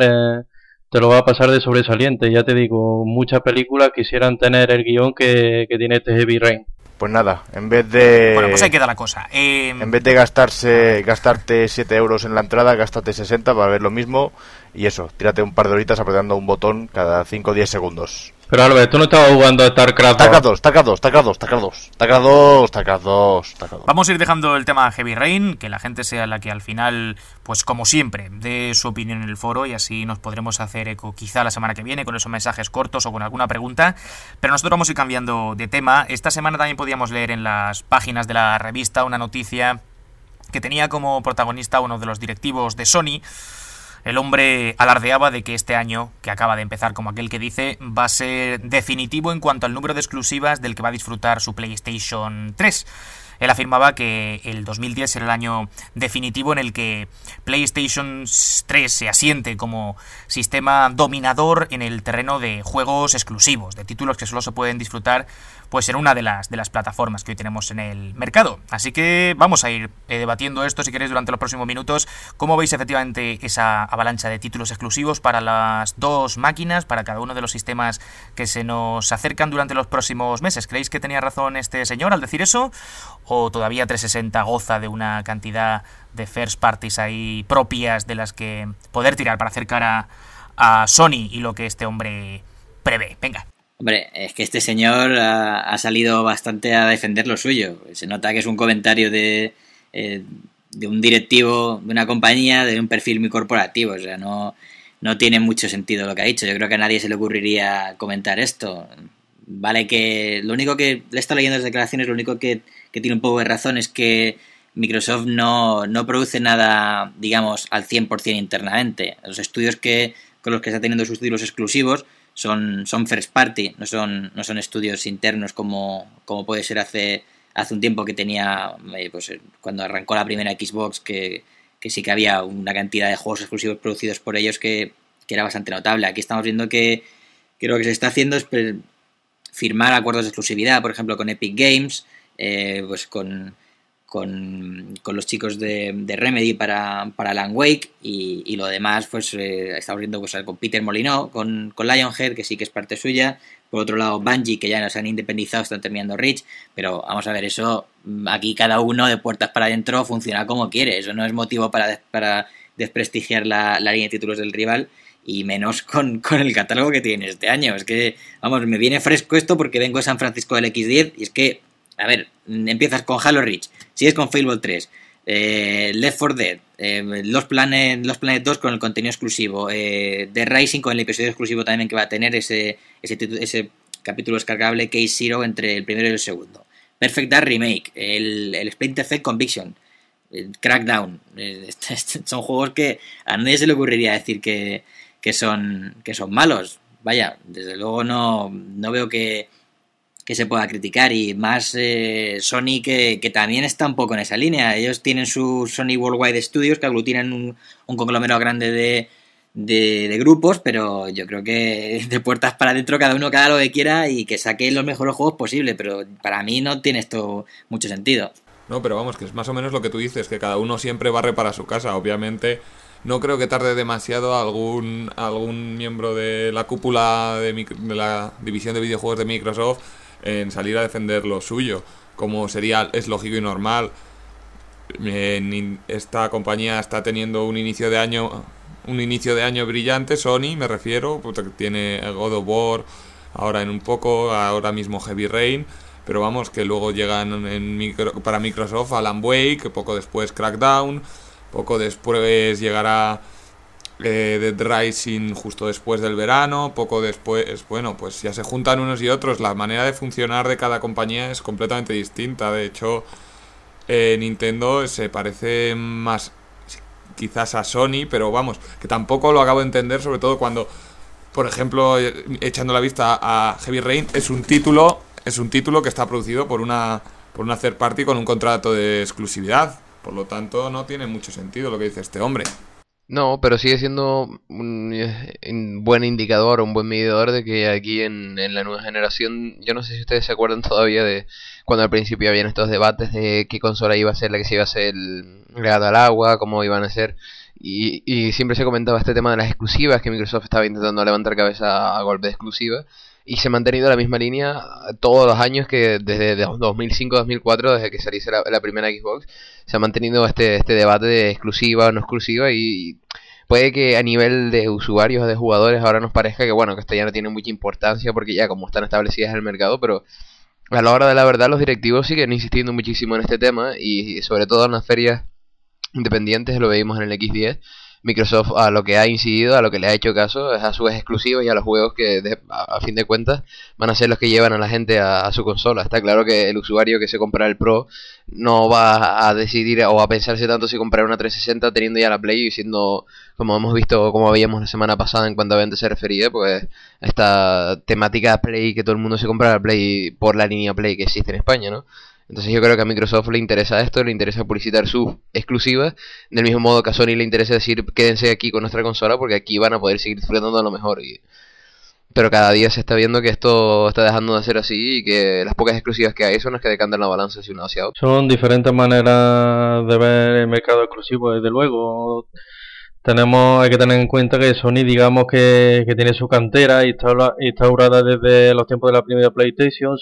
Speaker 6: de sobresaliente. Ya te digo, muchas películas quisieran tener el guión que tiene este Heavy Rain.
Speaker 5: Pues nada, en vez de...
Speaker 2: Bueno, pues ahí queda la cosa.
Speaker 5: En vez de gastarte 7 euros en la entrada, gástate 60 para ver lo mismo. Y eso, tírate un par de horitas apretando un botón cada 5 o 10 segundos.
Speaker 6: Pero Albert, tú no estabas jugando a StarCraft 2.
Speaker 5: StarCraft 2.
Speaker 2: Vamos a ir dejando el tema Heavy Rain, que la gente sea la que al final, pues como siempre, dé su opinión en el foro y así nos podremos hacer eco quizá la semana que viene con esos mensajes cortos o con alguna pregunta. Pero nosotros vamos a ir cambiando de tema. Esta semana también podíamos leer en las páginas de la revista una noticia que tenía como protagonista uno de los directivos de Sony. El hombre alardeaba de que este año, que acaba de empezar como aquel que dice, va a ser definitivo en cuanto al número de exclusivas del que va a disfrutar su PlayStation 3. Él afirmaba que el 2010 será el año definitivo en el que PlayStation 3 se asiente como sistema dominador en el terreno de juegos exclusivos, de títulos que solo se pueden disfrutar pues en una de las plataformas que hoy tenemos en el mercado. Así que vamos a ir debatiendo esto, si queréis, durante los próximos minutos. ¿Cómo veis efectivamente esa avalancha de títulos exclusivos para las dos máquinas, para cada uno de los sistemas que se nos acercan durante los próximos meses? ¿Creéis que tenía razón este señor al decir eso? ¿O todavía 360 goza de una cantidad de first parties ahí propias de las que poder tirar para acercar a Sony y lo que este hombre prevé? Venga.
Speaker 4: Hombre, es que este señor ha salido bastante a defender lo suyo. Se nota que es un comentario de un directivo de una compañía, de un perfil muy corporativo. O sea, no tiene mucho sentido lo que ha dicho. Yo creo que a nadie se le ocurriría comentar esto. Vale, que lo único que le está leyendo las declaraciones, lo único que tiene un poco de razón es que Microsoft no produce nada, digamos, al 100% internamente. Los estudios con los que está teniendo sus títulos exclusivos son first party, no son estudios internos como puede ser hace un tiempo que tenía, pues cuando arrancó la primera Xbox, que sí que había una cantidad de juegos exclusivos producidos por ellos que era bastante notable. Aquí estamos viendo que lo que se está haciendo es firmar acuerdos de exclusividad, por ejemplo con Epic Games, pues con los chicos de Remedy para Alan Wake y lo demás, pues estamos viendo pues con Peter Molyneux, con Lionhead, que sí que es parte suya. Por otro lado, Bungie, que ya nos han independizado, están terminando Reach, pero vamos a ver, eso aquí cada uno de puertas para adentro funciona como quiere. Eso no es motivo para desprestigiar la línea de títulos del rival, y menos con el catálogo que tiene este año. Es que, vamos, me viene fresco esto porque vengo de San Francisco del X10 y es que, a ver, empiezas con Halo Reach, sigues con Fable 3, Left 4 Dead, Lost Planet 2 con el contenido exclusivo, The Rising con el episodio exclusivo también que va a tener ese capítulo descargable Case Zero entre el primero y el segundo, Perfect Dark Remake, el Splinter Cell Conviction, Crackdown. Son juegos que a nadie se le ocurriría decir que son malos. Vaya, desde luego no veo que se pueda criticar, y más Sony que también está un poco en esa línea. Ellos tienen su Sony Worldwide Studios, que aglutinan un conglomerado grande de grupos, pero yo creo que de puertas para adentro cada uno haga lo que quiera y que saque los mejores juegos posibles, pero para mí no tiene esto mucho sentido.
Speaker 9: No, pero vamos, que es más o menos lo que tú dices, que cada uno siempre barre para su casa. Obviamente no creo que tarde demasiado algún miembro de la cúpula de la división de videojuegos de Microsoft en salir a defender lo suyo, como es lógico y normal. Esta compañía está teniendo un inicio de año brillante, Sony me refiero, porque tiene God of War ahora mismo Heavy Rain, pero vamos, que luego llegan para Microsoft Alan Wake, poco después Crackdown, poco después llegará Dead Rising justo después del verano, poco después, bueno, pues ya se juntan unos y otros. La manera de funcionar de cada compañía es completamente distinta. De hecho, Nintendo se parece más quizás a Sony, pero vamos, que tampoco lo acabo de entender, sobre todo cuando, por ejemplo, echando la vista a Heavy Rain, es un título que está producido por una third party con un contrato de exclusividad. Por lo tanto, no tiene mucho sentido lo que dice este hombre.
Speaker 7: No, pero sigue siendo un buen indicador, un buen medidor de que aquí en la nueva generación, yo no sé si ustedes se acuerdan todavía de cuando al principio habían estos debates de qué consola iba a ser la que se iba a hacer el legado al agua, cómo iban a ser, y siempre se comentaba este tema de las exclusivas, que Microsoft estaba intentando levantar cabeza a golpe de exclusivas, y se ha mantenido la misma línea todos los años que desde 2005-2004, desde que saliese la primera Xbox, se ha mantenido este debate de exclusiva o no exclusiva, y puede que a nivel de usuarios o de jugadores ahora nos parezca que bueno, que esto ya no tiene mucha importancia porque ya como están establecidas en el mercado, pero a la hora de la verdad los directivos siguen insistiendo muchísimo en este tema, y sobre todo en las ferias independientes, lo veíamos en el X10. Microsoft a lo que ha incidido, a lo que le ha hecho caso es a sus exclusivos y a los juegos que a fin de cuentas van a ser los que llevan a la gente a su consola. Está claro que el usuario que se compra el Pro no va a decidir o a pensarse tanto si comprar una 360 teniendo ya la Play, y siendo, como hemos visto, como veíamos la semana pasada en cuanto a venta se refería, pues esta temática Play, que todo el mundo se compra la Play por la línea Play que existe en España, ¿no? Entonces yo creo que a Microsoft le interesa esto, le interesa publicitar sus exclusivas, del mismo modo que a Sony le interesa decir quédense aquí con nuestra consola porque aquí van a poder seguir disfrutando de lo mejor. Pero cada día se está viendo que esto está dejando de ser así y que las pocas exclusivas que hay son las que decantan la balanza hacia uno hacia otro.
Speaker 6: Son diferentes maneras de ver el mercado exclusivo, desde luego. Hay que tener en cuenta que Sony, digamos que tiene su cantera instaurada desde los tiempos de la primera PlayStation,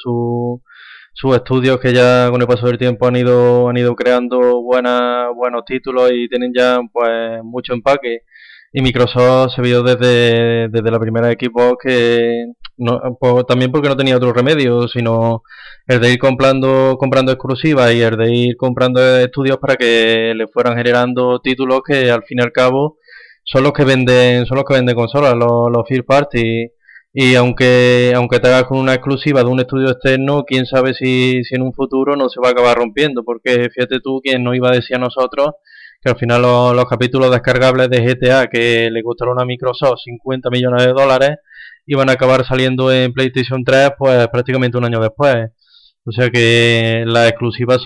Speaker 6: sus estudios que ya con el paso del tiempo han ido creando buenos títulos y tienen ya pues mucho empaque. Y Microsoft se vio desde la primera Xbox que no, pues, también porque no tenía otro remedio, sino el de ir comprando exclusivas y el de ir comprando estudios para que le fueran generando títulos que al fin y al cabo son los que venden consolas, los first party. Y aunque te hagas con una exclusiva de un estudio externo, quién sabe si en un futuro no se va a acabar rompiendo, porque fíjate tú, quien nos iba a decir a nosotros que al final los capítulos descargables de GTA que le costaron a Microsoft 50 millones de dólares iban a acabar saliendo en PlayStation 3 pues prácticamente un año después. O sea que las exclusivas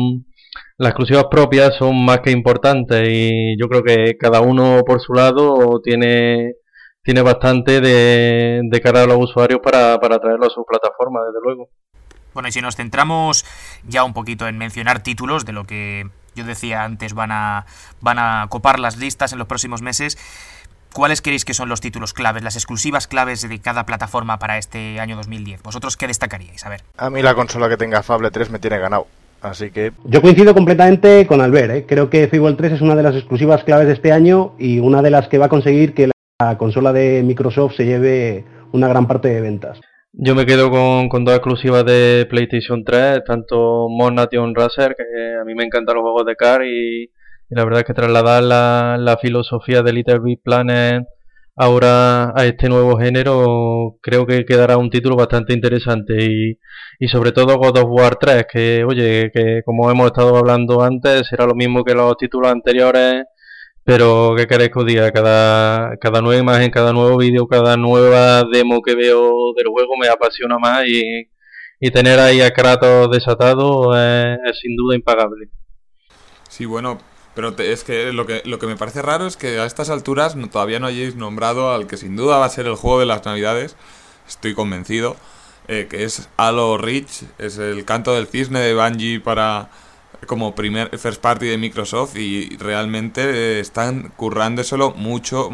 Speaker 6: propias son más que importantes, y yo creo que cada uno por su lado tiene bastante de cara a los usuarios para traerlo a su plataforma, desde luego.
Speaker 2: Bueno, y si nos centramos ya un poquito en mencionar títulos de lo que yo decía antes van a copar las listas en los próximos meses, ¿cuáles creéis que son los títulos claves, las exclusivas claves de cada plataforma para este año 2010? ¿Vosotros qué destacaríais? A ver.
Speaker 5: A mí la consola que tenga Fable 3 me tiene ganado, así que...
Speaker 8: Yo coincido completamente con Albert, ¿eh? Creo que Fable 3 es una de las exclusivas claves de este año y una de las que va a conseguir que la consola de Microsoft se lleve una gran parte de ventas.
Speaker 6: Yo me quedo con dos exclusivas de PlayStation 3, tanto Mod Nation Racer, que a mí me encantan los juegos de car, y la verdad es que trasladar la filosofía de Little Big Planet ahora a este nuevo género creo que quedará un título bastante interesante, y sobre todo God of War 3, que oye, que como hemos estado hablando antes, será lo mismo que los títulos anteriores. Pero, ¿qué queréis que os diga? Cada nueva imagen, cada nuevo vídeo, cada nueva demo que veo del juego me apasiona más, y tener ahí a Kratos desatado es sin duda impagable.
Speaker 9: Sí, bueno, pero es que lo que me parece raro es que a estas alturas todavía no hayáis nombrado al que sin duda va a ser el juego de las Navidades, estoy convencido, que es Halo Reach, es el canto del cisne de Bungie como primer first party de Microsoft, y realmente están currándoselo mucho.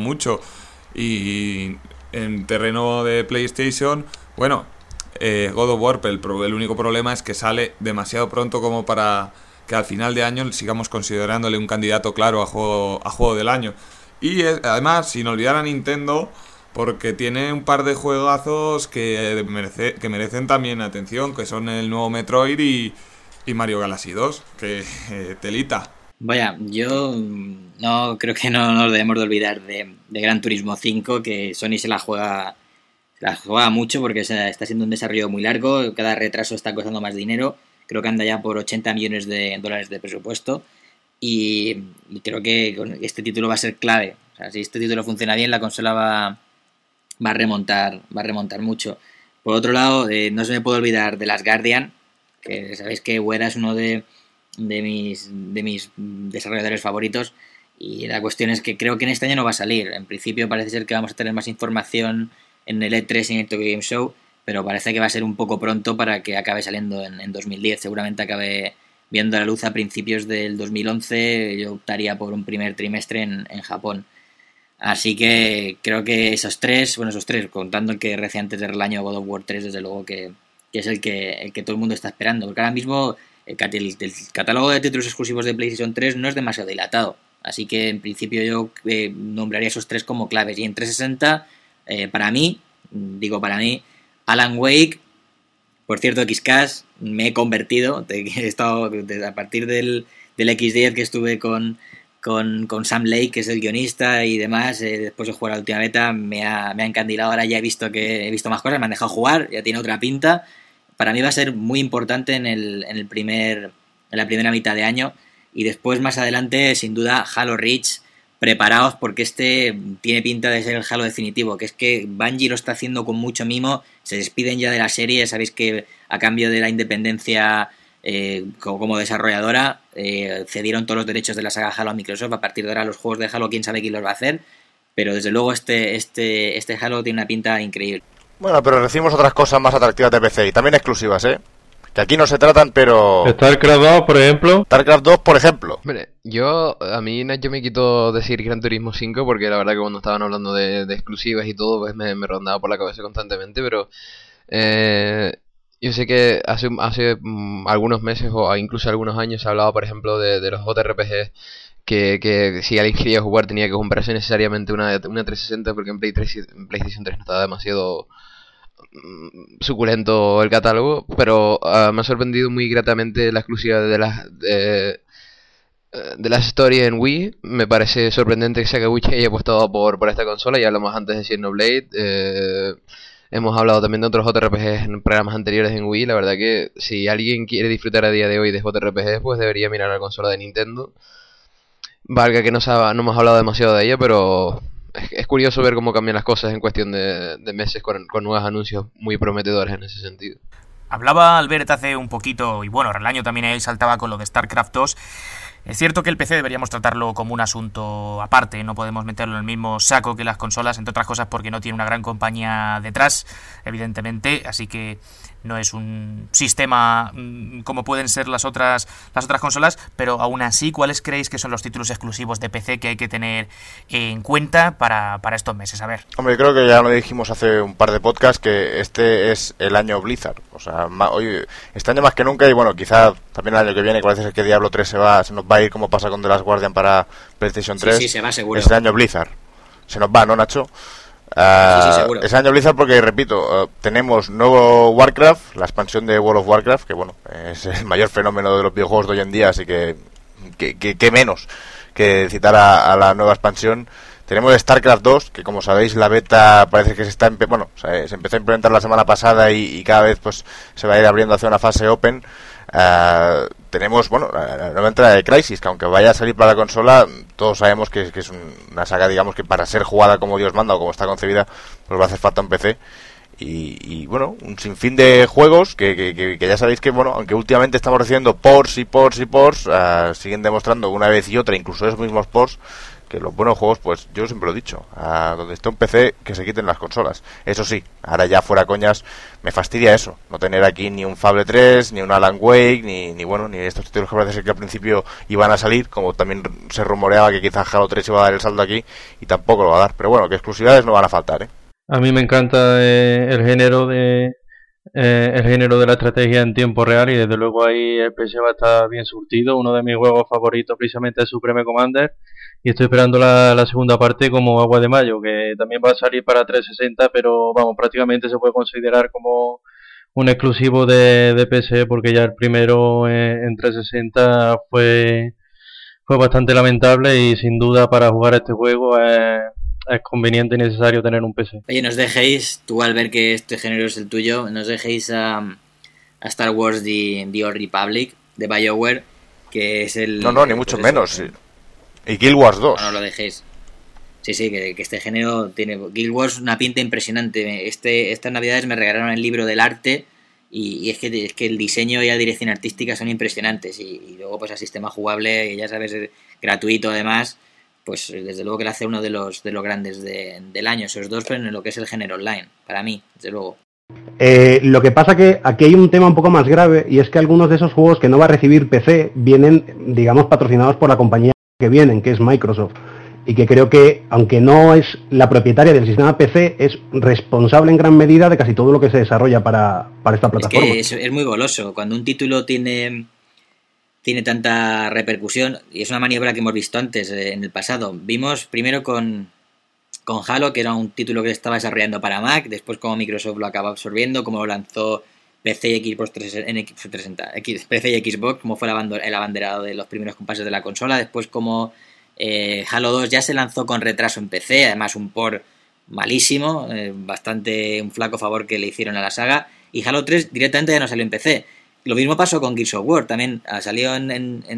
Speaker 9: Y en terreno de PlayStation, bueno, God of War, el único problema es que sale demasiado pronto como para que al final de año sigamos considerándole un candidato claro a juego del año. Y además, sin olvidar a Nintendo, porque tiene un par de juegazos que merecen también atención, que son el nuevo Metroid y Mario Galaxy 2, que telita.
Speaker 4: Vaya, yo no creo que no nos debemos de olvidar de Gran Turismo 5, que Sony se la juega mucho porque está siendo un desarrollo muy largo, cada retraso está costando más dinero, creo que anda ya por 80 millones de dólares de presupuesto, y creo que este título va a ser clave. O sea, si este título funciona bien, la consola va a remontar mucho. Por otro lado, no se me puede olvidar de Last Guardian, que sabéis que Ueda es uno de mis desarrolladores favoritos, Y la cuestión es que creo que en este año no va a salir. En principio parece ser que vamos a tener más información en el E3 y en el Tokyo Game Show, pero parece que va a ser un poco pronto para que acabe saliendo en 2010. Seguramente acabe viendo la luz a principios del 2011. Yo optaría por un primer trimestre en Japón. Así que creo que esos tres, contando que recién antes del año God of War 3, desde luego que es el que todo el mundo está esperando. Porque ahora mismo el catálogo de títulos exclusivos de PlayStation 3 no es demasiado dilatado. Así que en principio yo nombraría esos tres como claves. Y en 360, para mí, Alan Wake, por cierto, XCash, me he convertido. He estado desde a partir del X10 que estuve con Sam Lake, que es el guionista y demás. Después de jugar a la última beta me ha encandilado. Ahora ya he visto más cosas, me han dejado jugar, ya tiene otra pinta. Para mí va a ser muy importante en la primera mitad de año. Y después, más adelante, sin duda, Halo Reach, preparaos porque este tiene pinta de ser el Halo definitivo, que es que Bungie lo está haciendo con mucho mimo, se despiden ya de la serie, sabéis que a cambio de la independencia como desarrolladora, cedieron todos los derechos de la saga Halo a Microsoft. A partir de ahora los juegos de Halo, quién sabe quién los va a hacer, pero desde luego este Halo tiene una pinta increíble.
Speaker 5: Bueno, pero recibimos otras cosas más atractivas de PC y también exclusivas, que aquí no se tratan, pero...
Speaker 6: StarCraft 2, por ejemplo.
Speaker 5: StarCraft 2, por ejemplo.
Speaker 7: Hombre, yo me quito decir Gran Turismo 5 porque la verdad que cuando estaban hablando de exclusivas y todo, pues me rondaba por la cabeza constantemente, pero yo sé que hace algunos meses o incluso algunos años se hablaba, por ejemplo, de los JRPGs que si alguien quería jugar tenía que comprarse necesariamente una 360 porque en PlayStation 3 no estaba demasiado suculento el catálogo, pero me ha sorprendido muy gratamente la exclusiva de las stories en Wii. Me parece sorprendente que Sakaguchi haya apostado por esta consola. Ya hablamos antes de Xenoblade, hemos hablado también de otros JRPGs en programas anteriores en Wii. La verdad que si alguien quiere disfrutar a día de hoy de JRPGs, pues debería mirar la consola de Nintendo. Valga que no hemos hablado demasiado de ella, pero es curioso ver cómo cambian las cosas en cuestión de meses con nuevos anuncios muy prometedores en ese sentido.
Speaker 2: Hablaba Albert hace un poquito, y bueno, el año también él saltaba con lo de StarCraft 2. Es cierto que el PC deberíamos tratarlo como un asunto aparte, no podemos meterlo en el mismo saco que las consolas, entre otras cosas porque no tiene una gran compañía detrás, evidentemente, así que no es un sistema como pueden ser las otras consolas, pero aún así, ¿cuáles creéis que son los títulos exclusivos de PC que hay que tener en cuenta para estos meses? A ver.
Speaker 5: Hombre, creo que ya lo dijimos hace un par de podcasts que este es el año Blizzard, o sea, hoy, este año más que nunca, y bueno, quizá también el año que viene, parece ser que Diablo 3 se nos va a ir como pasa con The Last Guardian para PlayStation 3.
Speaker 4: Sí, se va seguro.
Speaker 5: Es el año Blizzard. Se nos va, ¿no, Nacho?
Speaker 4: Sí, seguro.
Speaker 5: Es el año Blizzard porque, repito, tenemos nuevo Warcraft, la expansión de World of Warcraft, que bueno, es el mayor fenómeno de los videojuegos de hoy en día, así que menos que citar a la nueva expansión. Tenemos StarCraft 2, que como sabéis la beta parece que se empezó a implementar la semana pasada y cada vez pues se va a ir abriendo hacia una fase open. Tenemos, la nueva entrada de Crysis, que aunque vaya a salir para la consola, todos sabemos que es una saga, digamos, que para ser jugada como Dios manda o como está concebida, pues va a hacer falta un PC. Y bueno, un sinfín de juegos que ya sabéis que, bueno, aunque últimamente estamos recibiendo ports, siguen demostrando una vez y otra, incluso esos mismos ports, que los buenos juegos, pues yo siempre lo he dicho, donde esté un PC, que se quiten las consolas. Eso sí, ahora ya fuera coñas, me fastidia eso, no tener aquí ni un Fable 3, ni un Alan Wake, ni estos títulos que parece ser que al principio iban a salir, como también se rumoreaba que quizás Halo 3 iba a dar el salto aquí, y tampoco lo va a dar. Pero bueno, que exclusividades no van a faltar,
Speaker 6: A mí me encanta el género de la estrategia en tiempo real, y desde luego ahí el PC va a estar bien surtido. Uno de mis juegos favoritos precisamente es Supreme Commander, y estoy esperando la segunda parte como agua de mayo, que también va a salir para 360, pero vamos, prácticamente se puede considerar como un exclusivo de PC, porque ya el primero en 360 fue bastante lamentable, y sin duda para jugar este juego es conveniente y necesario tener un PC.
Speaker 4: Oye, nos dejéis, tú al ver que este género es el tuyo, nos dejéis a Star Wars The Old Republic de BioWare, que es el...
Speaker 5: No, ni mucho menos. Sí. Y Guild Wars 2.
Speaker 4: No lo dejéis. Sí, que este género tiene... Guild Wars una pinta impresionante. Estas navidades me regalaron el libro del arte y es que el diseño y la dirección artística son impresionantes. Y luego pues el sistema jugable, ya sabes, gratuito además, pues desde luego que le hace uno de los grandes del año, esos dos, pero en lo que es el género online, para mí, desde luego.
Speaker 8: Lo que pasa que aquí hay un tema un poco más grave, y es que algunos de esos juegos que no va a recibir PC vienen, digamos, patrocinados por la compañía que vienen, que es Microsoft, y que creo que, aunque no es la propietaria del sistema PC, es responsable en gran medida de casi todo lo que se desarrolla para esta plataforma.
Speaker 4: Es que es muy goloso, cuando un título tiene tanta repercusión, y es una maniobra que hemos visto antes, en el pasado. Vimos primero con Halo, que era un título que estaba desarrollando para Mac, después como Microsoft lo acaba absorbiendo, como lo lanzó PC y Xbox 360, PC y Xbox, como fue el abanderado de los primeros compases de la consola, después como Halo 2 ya se lanzó con retraso en PC, además un port malísimo, bastante un flaco favor que le hicieron a la saga, y Halo 3 directamente ya no salió en PC. Lo mismo pasó con Gears of War, también salió en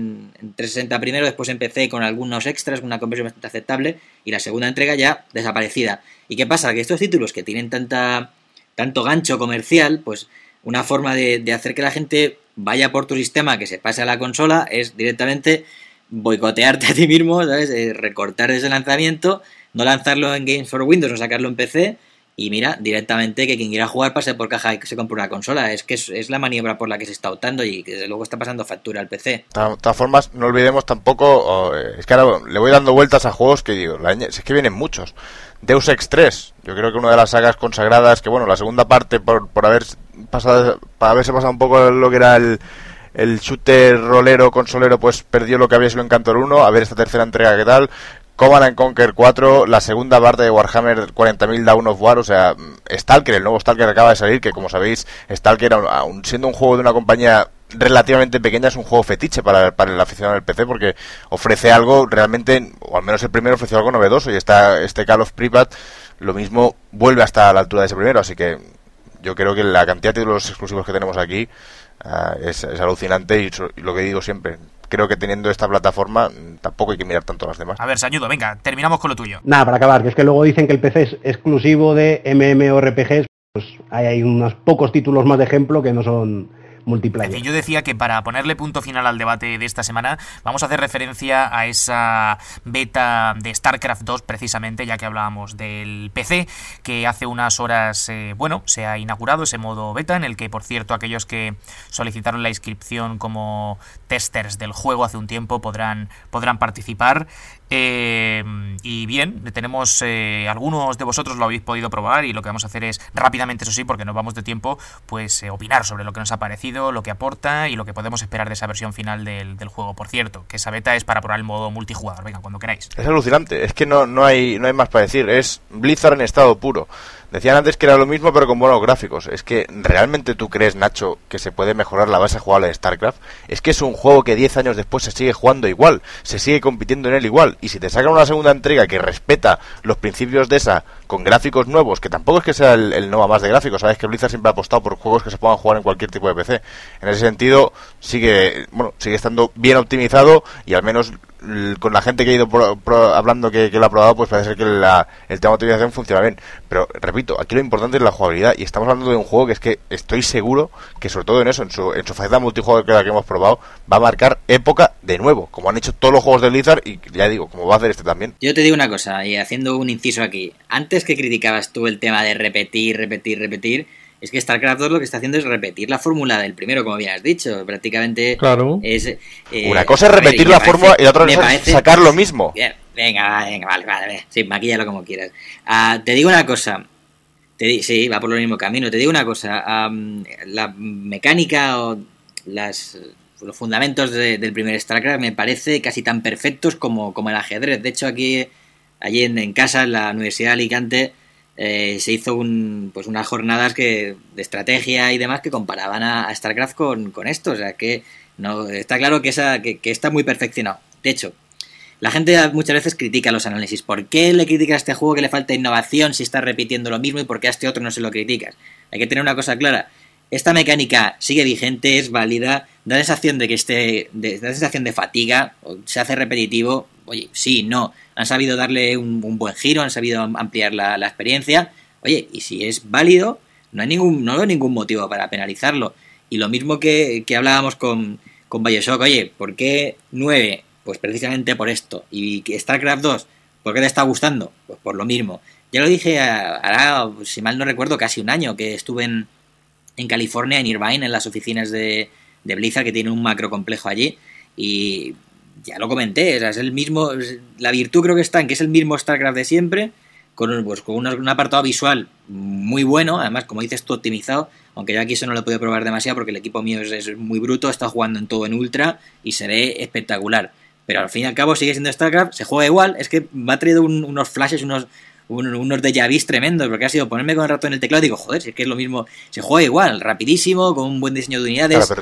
Speaker 4: 360 primero, después en PC con algunos extras, una conversión bastante aceptable, y la segunda entrega ya desaparecida. ¿Y qué pasa? Que estos títulos que tienen tanto gancho comercial, pues una forma de hacer que la gente vaya por tu sistema, que se pase a la consola, es directamente boicotearte a ti mismo, ¿sabes? Recortar ese lanzamiento, no lanzarlo en Games for Windows, no sacarlo en PC, y mira, directamente que quien quiera jugar pase por caja y que se compre una consola. Es que es la maniobra por la que se está optando y que desde luego está pasando factura al PC.
Speaker 5: De todas formas, no olvidemos tampoco, es que ahora le voy dando vueltas a juegos que digo, es que vienen muchos. Deus Ex 3, yo creo que una de las sagas consagradas, que bueno, la segunda parte por haberse pasado un poco lo que era el shooter rolero consolero, pues perdió lo que había sido en Cantor 1, a ver esta tercera entrega qué tal. Command & Conquer 4, la segunda parte de Warhammer 40.000 Dawn of War, o sea, Stalker, el nuevo Stalker que acaba de salir, que como sabéis, Stalker, aun siendo un juego de una compañía relativamente pequeña, es un juego fetiche para el aficionado del PC, porque ofrece algo realmente, o al menos el primero ofreció algo novedoso, y este Call of Pripyat lo mismo vuelve hasta la altura de ese primero, así que yo creo que la cantidad de títulos exclusivos que tenemos aquí es alucinante, y lo que digo siempre, creo que teniendo esta plataforma tampoco hay que mirar tanto a las demás.
Speaker 2: A ver, Sañudo, venga, terminamos con lo tuyo.
Speaker 8: Nada, para acabar, que es que luego dicen que el PC es exclusivo de MMORPGs, pues hay unos pocos títulos más de ejemplo que no son multiplayer.
Speaker 2: Es decir, yo decía que para ponerle punto final al debate de esta semana vamos a hacer referencia a esa beta de StarCraft 2 precisamente, ya que hablábamos del PC, que hace unas horas, se ha inaugurado ese modo beta en el que, por cierto, aquellos que solicitaron la inscripción como testers del juego hace un tiempo podrán participar. Y bien, tenemos algunos de vosotros lo habéis podido probar, y lo que vamos a hacer es rápidamente, eso sí, porque nos vamos de tiempo, pues opinar sobre lo que nos ha parecido, lo que aporta y lo que podemos esperar de esa versión final del juego. Por cierto, que esa beta es para probar el modo multijugador, venga, cuando queráis.
Speaker 5: Es alucinante, es que no hay más para decir, es Blizzard en estado puro. Decían antes que era lo mismo pero con buenos gráficos. Es que ¿realmente tú crees, Nacho, que se puede mejorar la base jugable de StarCraft? Es que es un juego que 10 años después se sigue jugando igual, se sigue compitiendo en él igual, y si te sacan una segunda entrega que respeta los principios de esa, con gráficos nuevos, que tampoco es que sea el no más de gráficos, sabes que Blizzard siempre ha apostado por juegos que se puedan jugar en cualquier tipo de PC. En ese sentido sigue estando bien optimizado, y al menos con la gente que ha ido hablando que lo ha probado, pues parece ser que el tema de optimización funciona bien. Pero repito, aquí lo importante es la jugabilidad, y estamos hablando de un juego que es que estoy seguro que, sobre todo en eso, en su faceta multijugador, que es la que hemos probado, va a marcar época de nuevo, como han hecho todos los juegos de Blizzard, y ya digo, como va a hacer este también.
Speaker 4: Yo te digo una cosa, y haciendo un inciso aquí, antes que criticabas tú el tema de repetir, es que StarCraft 2 lo que está haciendo es repetir la fórmula del primero, como bien has dicho. Prácticamente
Speaker 6: claro.
Speaker 4: Es...
Speaker 5: una cosa es repetir la fórmula y la otra es sacar lo mismo.
Speaker 4: Venga, vale. Sí, maquíllalo como quieras. Te digo una cosa. Sí, va por el mismo camino. Te digo una cosa. La mecánica o los fundamentos del primer StarCraft me parece casi tan perfectos como el ajedrez. De hecho, allí en casa, en la Universidad de Alicante, se hizo unas jornadas de estrategia y demás que comparaban a StarCraft con esto. O sea que no está claro que está muy perfeccionado. De hecho, la gente muchas veces critica los análisis. ¿Por qué le criticas a este juego que le falta innovación si está repitiendo lo mismo, y por qué a este otro no se lo criticas? Hay que tener una cosa clara. Esta mecánica sigue vigente, es válida, da sensación de que da sensación de fatiga, o se hace repetitivo. Oye, sí, no. Han sabido darle un buen giro, han sabido ampliar la experiencia. Oye, y si es válido, no veo ningún motivo para penalizarlo. Y lo mismo que hablábamos con BioShock. Oye, ¿por qué 9 Pues precisamente por esto. Y que StarCraft 2, ¿por qué te está gustando? Pues por lo mismo. Ya lo dije hará, si mal no recuerdo, casi un año que estuve en California, en Irvine, en las oficinas de Blizzard, que tiene un macro complejo allí, y ya lo comenté, o sea, es el mismo, la virtud creo que está en que es el mismo StarCraft de siempre, con un apartado visual muy bueno, además, como dices tú, optimizado, aunque yo aquí eso no lo he podido probar demasiado porque el equipo mío es muy bruto, está jugando en todo en ultra y se ve espectacular, pero al fin y al cabo sigue siendo StarCraft, se juega igual, es que me ha traído unos flashes, unos déjà vus tremendos, porque ha sido ponerme con el ratón en el teclado y digo, joder, si es que es lo mismo, se juega igual, rapidísimo, con un buen diseño de unidades.
Speaker 5: Claro, pero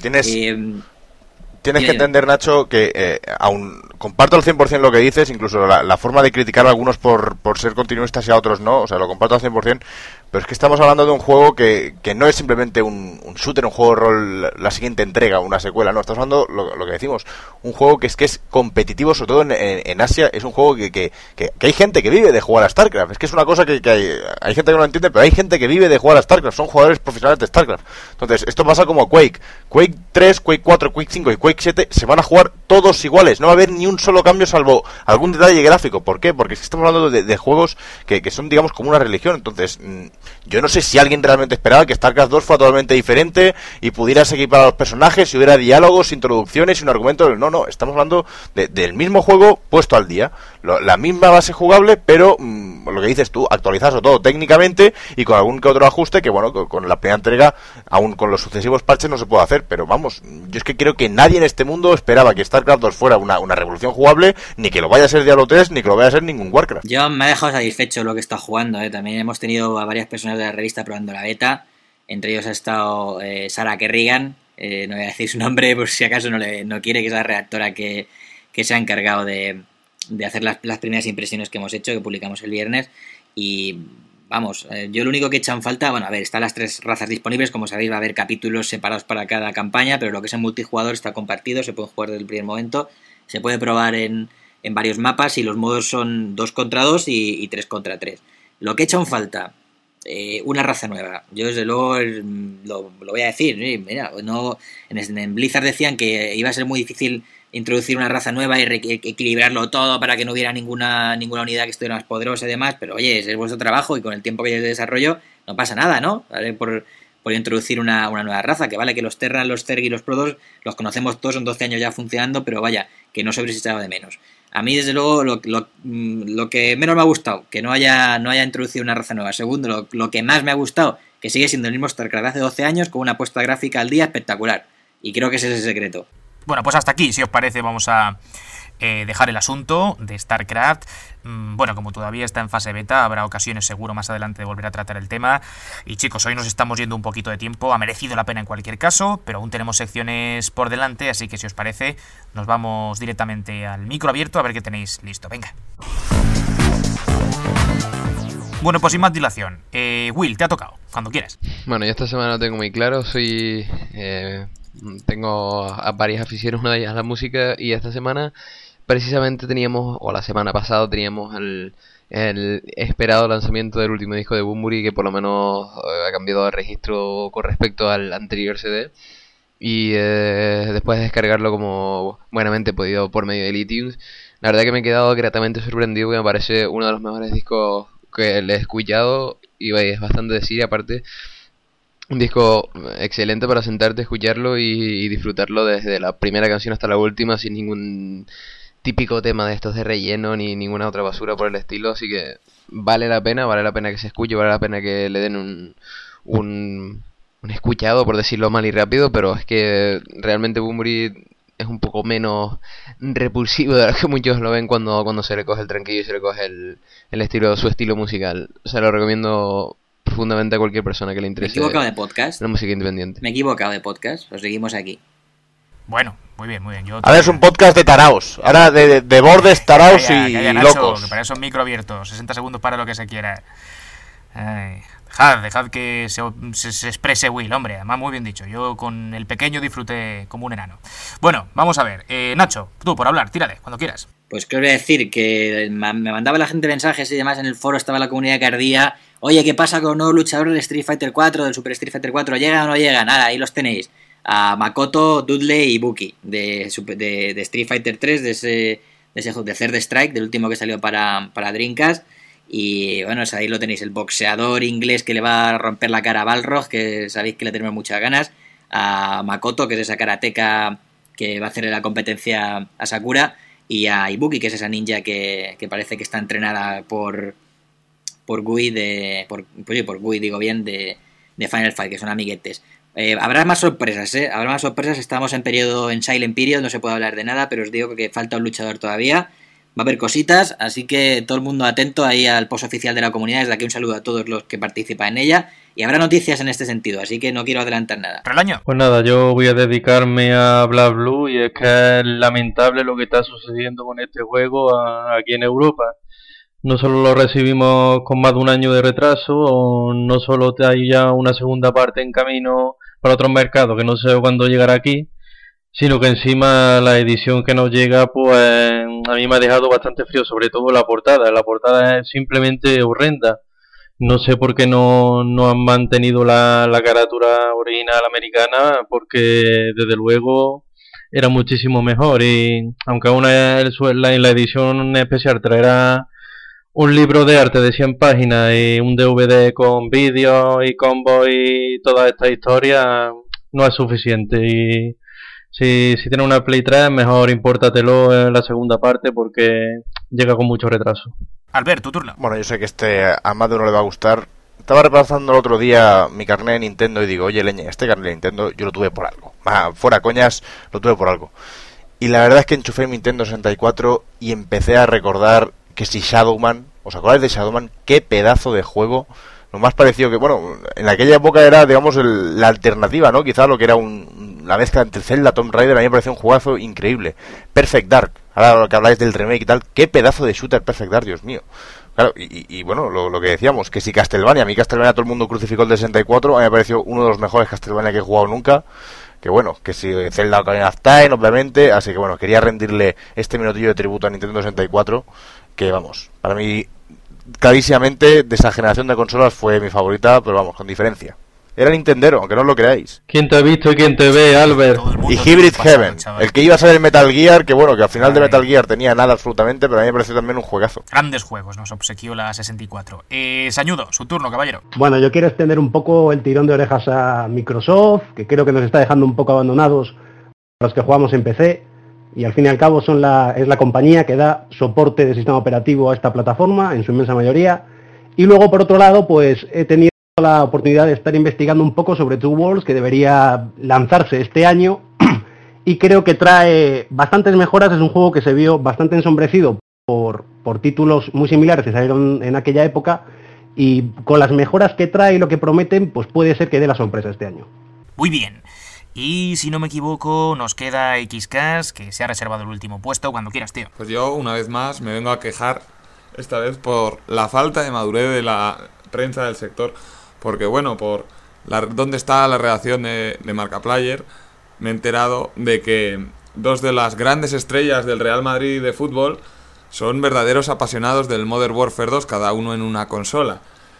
Speaker 5: tienes que entender, Nacho, que aún comparto al 100% lo que dices, incluso la forma de criticar a algunos por ser continuistas y a otros no, o sea, lo comparto al 100%, pero es que estamos hablando de un juego que no es simplemente un shooter, un juego de rol, la siguiente entrega, una secuela, no, estamos hablando, lo que decimos, un juego que es competitivo, sobre todo en Asia, es un juego que hay gente que vive de jugar a StarCraft, es que es una cosa que hay gente que no lo entiende, pero hay gente que vive de jugar a StarCraft, son jugadores profesionales de StarCraft. Entonces, esto pasa como Quake 3, Quake 4, Quake 5 y Quake 7 se van a jugar todos iguales, no va a haber ni un solo cambio salvo algún detalle gráfico. ¿Por qué? Porque estamos hablando de juegos que son, digamos, como una religión. Entonces, yo no sé si alguien realmente esperaba que StarCraft 2 fuera totalmente diferente y pudieras equipar a los personajes y hubiera diálogos, introducciones y un argumento. No, estamos hablando del mismo juego puesto al día, la misma base jugable, pero lo que dices tú, actualizado todo técnicamente y con algún que otro ajuste que, bueno, con la primera entrega, aún con los sucesivos parches no se puede hacer, pero vamos, yo es que creo que nadie en este mundo esperaba que StarCraft 2 fuera una revolución jugable, ni que lo vaya a ser Diablo 3, ni que lo vaya a ser ningún Warcraft.
Speaker 4: Yo me ha dejado satisfecho lo que está jugando, También hemos tenido a varias personas de la revista probando la beta, entre ellos ha estado Sarah Kerrigan, no voy a decir su nombre por si acaso no quiere, que es la redactora que se ha encargado de hacer las primeras impresiones que hemos hecho, que publicamos el viernes, y vamos, yo lo único que he echado en falta, bueno, a ver, están las 3 razas disponibles, como sabéis va a haber capítulos separados para cada campaña, pero lo que es en multijugador está compartido, se puede jugar desde el primer momento, se puede probar en varios mapas y los modos son 2 contra 2 y 3 contra 3. Lo que he echado en falta, una raza nueva. Yo desde luego lo voy a decir, mira, no, en Blizzard decían que iba a ser muy difícil introducir una raza nueva y equilibrarlo todo para que no hubiera ninguna unidad que estuviera más poderosa y demás, pero oye, ese es vuestro trabajo y con el tiempo que hay de desarrollo no pasa nada, ¿no? ¿Vale? Por introducir una nueva raza, que vale que los Terran, los Zerg y los Protoss los conocemos todos, son 12 años ya funcionando, pero vaya, que no se hubiese echado de menos. A mí, desde luego, lo que menos me ha gustado, que no haya introducido una raza nueva. Segundo, lo que más me ha gustado, que sigue siendo el mismo StarCraft de hace 12 años, con una apuesta gráfica al día espectacular. Y creo que ese es el secreto.
Speaker 2: Bueno, pues hasta aquí, si os parece, vamos a dejar el asunto de StarCraft. Bueno, como todavía está en fase beta, habrá ocasiones seguro más adelante de volver a tratar el tema. Y chicos, hoy nos estamos yendo un poquito de tiempo, ha merecido la pena en cualquier caso, pero aún tenemos secciones por delante, así que si os parece, nos vamos directamente al micro abierto a ver qué tenéis listo. Venga. Bueno, pues sin más dilación, Will, te ha tocado, cuando quieras.
Speaker 7: Bueno, yo esta semana lo tengo muy claro, tengo a varias aficiones, una de ellas a la música, y esta semana precisamente la semana pasada teníamos el esperado lanzamiento del último disco de Bunbury, que por lo menos ha cambiado de registro con respecto al anterior CD, y después de descargarlo como buenamente he podido por medio de iTunes, la verdad que me he quedado gratamente sorprendido, que me parece uno de los mejores discos que le he escuchado, y es bastante decir, aparte un disco excelente para sentarte, escucharlo y disfrutarlo desde la primera canción hasta la última, sin ningún típico tema de estos de relleno ni ninguna otra basura por el estilo, así que vale la pena que se escuche, vale la pena que le den un escuchado, por decirlo mal y rápido, pero es que realmente Bunbury es un poco menos repulsivo de lo que muchos lo ven cuando se le coge el tranquillo y se le coge su estilo musical. O sea, lo recomiendo profundamente a cualquier persona que le interese.
Speaker 4: ¿Me he equivocado de podcast?
Speaker 7: La música independiente.
Speaker 4: Me he equivocado de podcast, lo seguimos aquí.
Speaker 2: Bueno, muy bien, muy bien.
Speaker 5: Ahora es un podcast de taraos. Ahora de bordes, taraos y
Speaker 2: Nacho,
Speaker 5: locos.
Speaker 2: Que para eso es micro abierto. 60 segundos para lo que se quiera. Dejad que se exprese Will, hombre. Además, muy bien dicho. Yo con el pequeño disfruté como un enano. Bueno, vamos a ver. Nacho, tú por hablar, tírale, cuando quieras.
Speaker 4: Pues quiero decir que me mandaba la gente mensajes y demás en el foro, estaba la comunidad que ardía. Oye, ¿qué pasa con los nuevos luchadores del Street Fighter 4, del Super Street Fighter 4? ¿Llegan o no llegan? Nada, ahí los tenéis. a Makoto, Dudley y Buki de Street Fighter 3, de ese de Third Strike, del último que salió para Dreamcast. Y bueno, ahí lo tenéis, el boxeador inglés que le va a romper la cara a Balrog, que sabéis que le tenemos muchas ganas, a Makoto, que es esa karateca que va a hacerle la competencia a Sakura, y a Ibuki, que es esa ninja que parece que está entrenada por Gui por Gui, digo bien, de Final Fight, que son amiguetes. Habrá más sorpresas, habrá más sorpresas. Estamos en Silent Period, no se puede hablar de nada, pero os digo que falta un luchador todavía. Va a haber cositas, así que todo el mundo atento ahí al post oficial de la comunidad. Desde aquí un saludo a todos los que participan en ella. Y habrá noticias en este sentido, así que no quiero adelantar nada.
Speaker 2: Relaño.
Speaker 6: Pues nada, yo voy a dedicarme a BlazBlue, y es que es lamentable lo que está sucediendo con este juego aquí en Europa. No solo lo recibimos con más de un año de retraso, o no solo hay ya una segunda parte en camino para otros mercados que no sé cuándo llegará aquí, sino que encima la edición que nos llega, pues a mí me ha dejado bastante frío, sobre todo la portada. La portada es simplemente horrenda. No sé por qué no han mantenido la carátula original americana, porque desde luego era muchísimo mejor. Y aunque aún en la edición especial traerá un libro de arte de 100 páginas y un DVD con vídeos y combos y toda esta historia, no es suficiente. Y si tienes una Play 3, mejor impórtatelo en la segunda parte, porque llega con mucho retraso.
Speaker 2: Albert, tu turno.
Speaker 5: Bueno, yo sé que a más de uno le va a gustar. Estaba repasando el otro día mi carnet de Nintendo y digo, oye, leña, este carnet de Nintendo yo lo tuve por algo. Fuera coñas, lo tuve por algo. Y la verdad es que enchufé mi Nintendo 64 y empecé a recordar que si Shadowman, ¿os acordáis de Shadowman? Qué pedazo de juego. Lo más parecido que, bueno, en aquella época era, digamos, la alternativa, ¿no? Quizás lo que era la mezcla entre Zelda, Tomb Raider. A mí me pareció un juegazo increíble. Perfect Dark, ahora lo que habláis del remake y tal, qué pedazo de shooter Perfect Dark, Dios mío. Claro, y bueno, lo que decíamos, que si Castlevania, a mí Castlevania todo el mundo crucificó el de 64, a mí me pareció uno de los mejores Castlevania que he jugado nunca. Que bueno, que si Zelda Ocarina of Time, obviamente, así que bueno, quería rendirle este minutillo de tributo a Nintendo 64, que vamos, para mí clarísimamente de esa generación de consolas fue mi favorita, pero vamos, con diferencia. Era Nintendero, aunque no os lo creáis.
Speaker 6: ¿Quién te ha visto y quién te ve, Albert?
Speaker 5: Y Hybrid Heaven, el que iba a ser el Metal Gear, que bueno, que al final de Metal Gear tenía nada absolutamente, pero a mí me pareció también un juegazo.
Speaker 2: Grandes juegos nos obsequió la 64. Sañudo, su turno, caballero.
Speaker 8: Bueno, yo quiero extender un poco el tirón de orejas a Microsoft, que creo que nos está dejando un poco abandonados a los que jugamos en PC, y al fin y al cabo es la compañía que da soporte de sistema operativo a esta plataforma, en su inmensa mayoría. Y luego, por otro lado, pues he tenido la oportunidad de estar investigando un poco sobre Two Worlds, que debería lanzarse este año, y creo que trae bastantes mejoras. Es un juego que se vio bastante ensombrecido por títulos muy similares que salieron en aquella época, y con las mejoras que trae y lo que prometen, pues puede ser que dé la sorpresa este año.
Speaker 2: Muy bien. Y si no me equivoco, nos queda XCast, que se ha reservado el último puesto. Cuando quieras, tío.
Speaker 9: Pues yo, una vez más, me vengo a quejar, esta vez por la falta de madurez de la prensa del sector. Porque bueno, ¿dónde está la redacción de Marcaplayer? Me he enterado de que dos de las grandes estrellas del Real Madrid de fútbol son verdaderos apasionados del Modern Warfare 2, cada uno en una consola.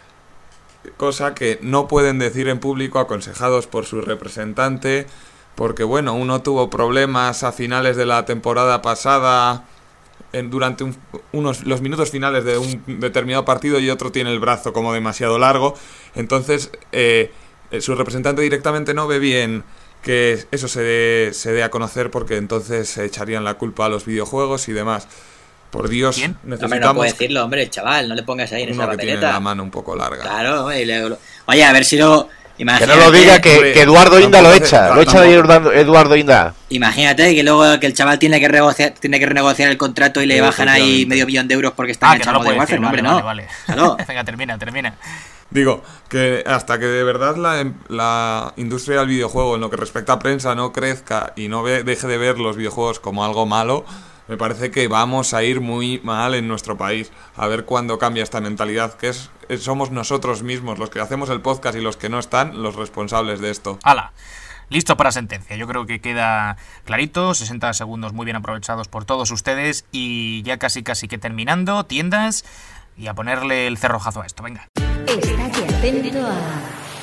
Speaker 9: Cosa que no pueden decir en público, aconsejados por su representante, porque bueno, uno tuvo problemas a finales de la temporada pasada durante los minutos finales de un determinado partido, y otro tiene el brazo como demasiado largo. Entonces su representante directamente no ve bien que eso se dé a conocer, porque entonces se echarían la culpa a los videojuegos y demás. Por Dios, necesitamos...
Speaker 4: Hombre, no puede decirlo, hombre, el chaval, no le pongas ahí en esa papeleta.
Speaker 9: Tiene la mano un poco larga.
Speaker 4: Claro, oye, a ver si lo...
Speaker 5: Imagínate, que no lo diga, que Eduardo Inda lo echa de Eduardo Inda.
Speaker 4: Imagínate que luego que el chaval tiene que renegociar el contrato y le bajan ahí $500 000 porque está enganchado de Warfare.
Speaker 2: Vale,
Speaker 4: no.
Speaker 2: Vale. Venga, termina.
Speaker 9: Digo, que hasta que de verdad la industria del videojuego, en lo que respecta a prensa, no crezca y no deje de ver los videojuegos como algo malo, me parece que vamos a ir muy mal en nuestro país. A ver cuándo cambia esta mentalidad, que somos nosotros mismos, los que hacemos el podcast y los que no están, los responsables de esto.
Speaker 2: ¡Hala! Listo para sentencia. Yo creo que queda clarito. 60 segundos muy bien aprovechados por todos ustedes. Y ya casi que terminando, tiendas, y a ponerle el cerrojazo a esto. Venga.
Speaker 1: Estate atento a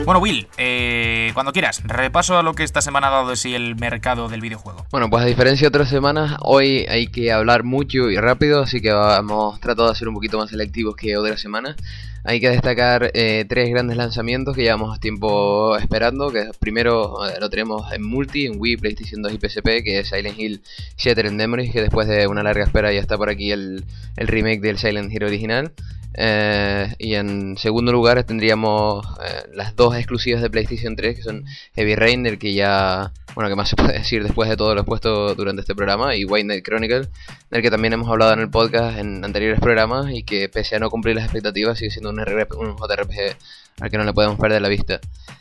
Speaker 2: Bueno, Will, cuando quieras, repaso a lo que esta semana ha dado de sí el mercado del videojuego.
Speaker 7: Bueno, pues a diferencia de otras semanas, hoy hay que hablar mucho y rápido, así que hemos tratado de ser un poquito más selectivos que otras semanas. Hay que destacar 3 grandes lanzamientos que llevamos tiempo esperando, que primero lo tenemos en multi, en Wii, PlayStation 2 y PSP, que es Silent Hill Shattered Memories, que después de una larga espera ya está por aquí el remake del Silent Hill original. Y en segundo lugar tendríamos las 2 exclusivas de PlayStation 3, que son Heavy Rain, del que ya, bueno, que más se puede decir después de todo lo expuesto durante este programa, y White Knight Chronicle, del que también hemos hablado en el podcast en anteriores programas, y que pese a no cumplir las expectativas sigue siendo un JRPG al que no le podemos perder la vista.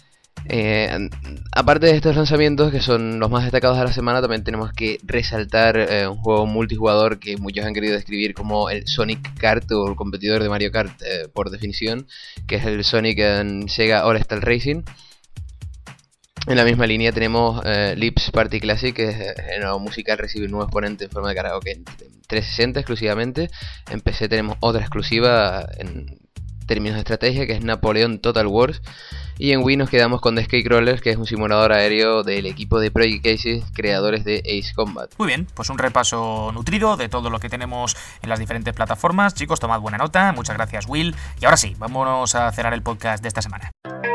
Speaker 7: Aparte de estos lanzamientos, que son los más destacados de la semana, también tenemos que resaltar un juego multijugador que muchos han querido describir como el Sonic Kart, o el competidor de Mario Kart por definición, que es el Sonic en Sega All Star Racing. En la misma línea tenemos Lips Party Classic, que es género musical, recibe un nuevo exponente en forma de karaoke en 360 exclusivamente. En PC tenemos otra exclusiva en términos de estrategia, que es Napoleon Total Wars. Y en Wii nos quedamos con The Skycrawlers, que es un simulador aéreo del equipo de Project Aces, creadores de Ace Combat.
Speaker 2: Muy bien, pues un repaso nutrido de todo lo que tenemos en las diferentes plataformas. Chicos, tomad buena nota, muchas gracias, Will. Y ahora sí, vámonos a cerrar el podcast de esta semana.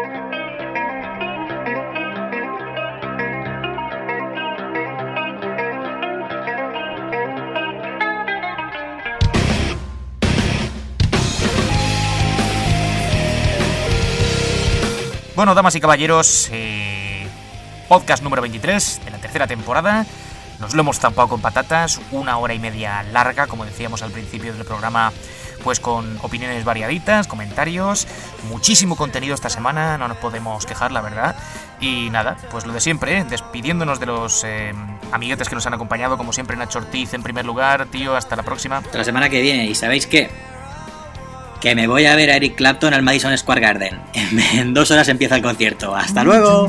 Speaker 2: Bueno, damas y caballeros, podcast número 23 de la tercera temporada. Nos lo hemos zampado con patatas, 1 hora y media larga, como decíamos al principio del programa, pues con opiniones variaditas, comentarios, muchísimo contenido esta semana, no nos podemos quejar, la verdad. Y nada, pues lo de siempre, despidiéndonos de los amiguetes que nos han acompañado, como siempre, Nacho Ortiz en primer lugar. Tío, hasta la próxima.
Speaker 4: Hasta la semana que viene, ¿y sabéis qué? Que me voy a ver a Eric Clapton al Madison Square Garden. En 2 horas empieza el concierto. ¡Hasta luego!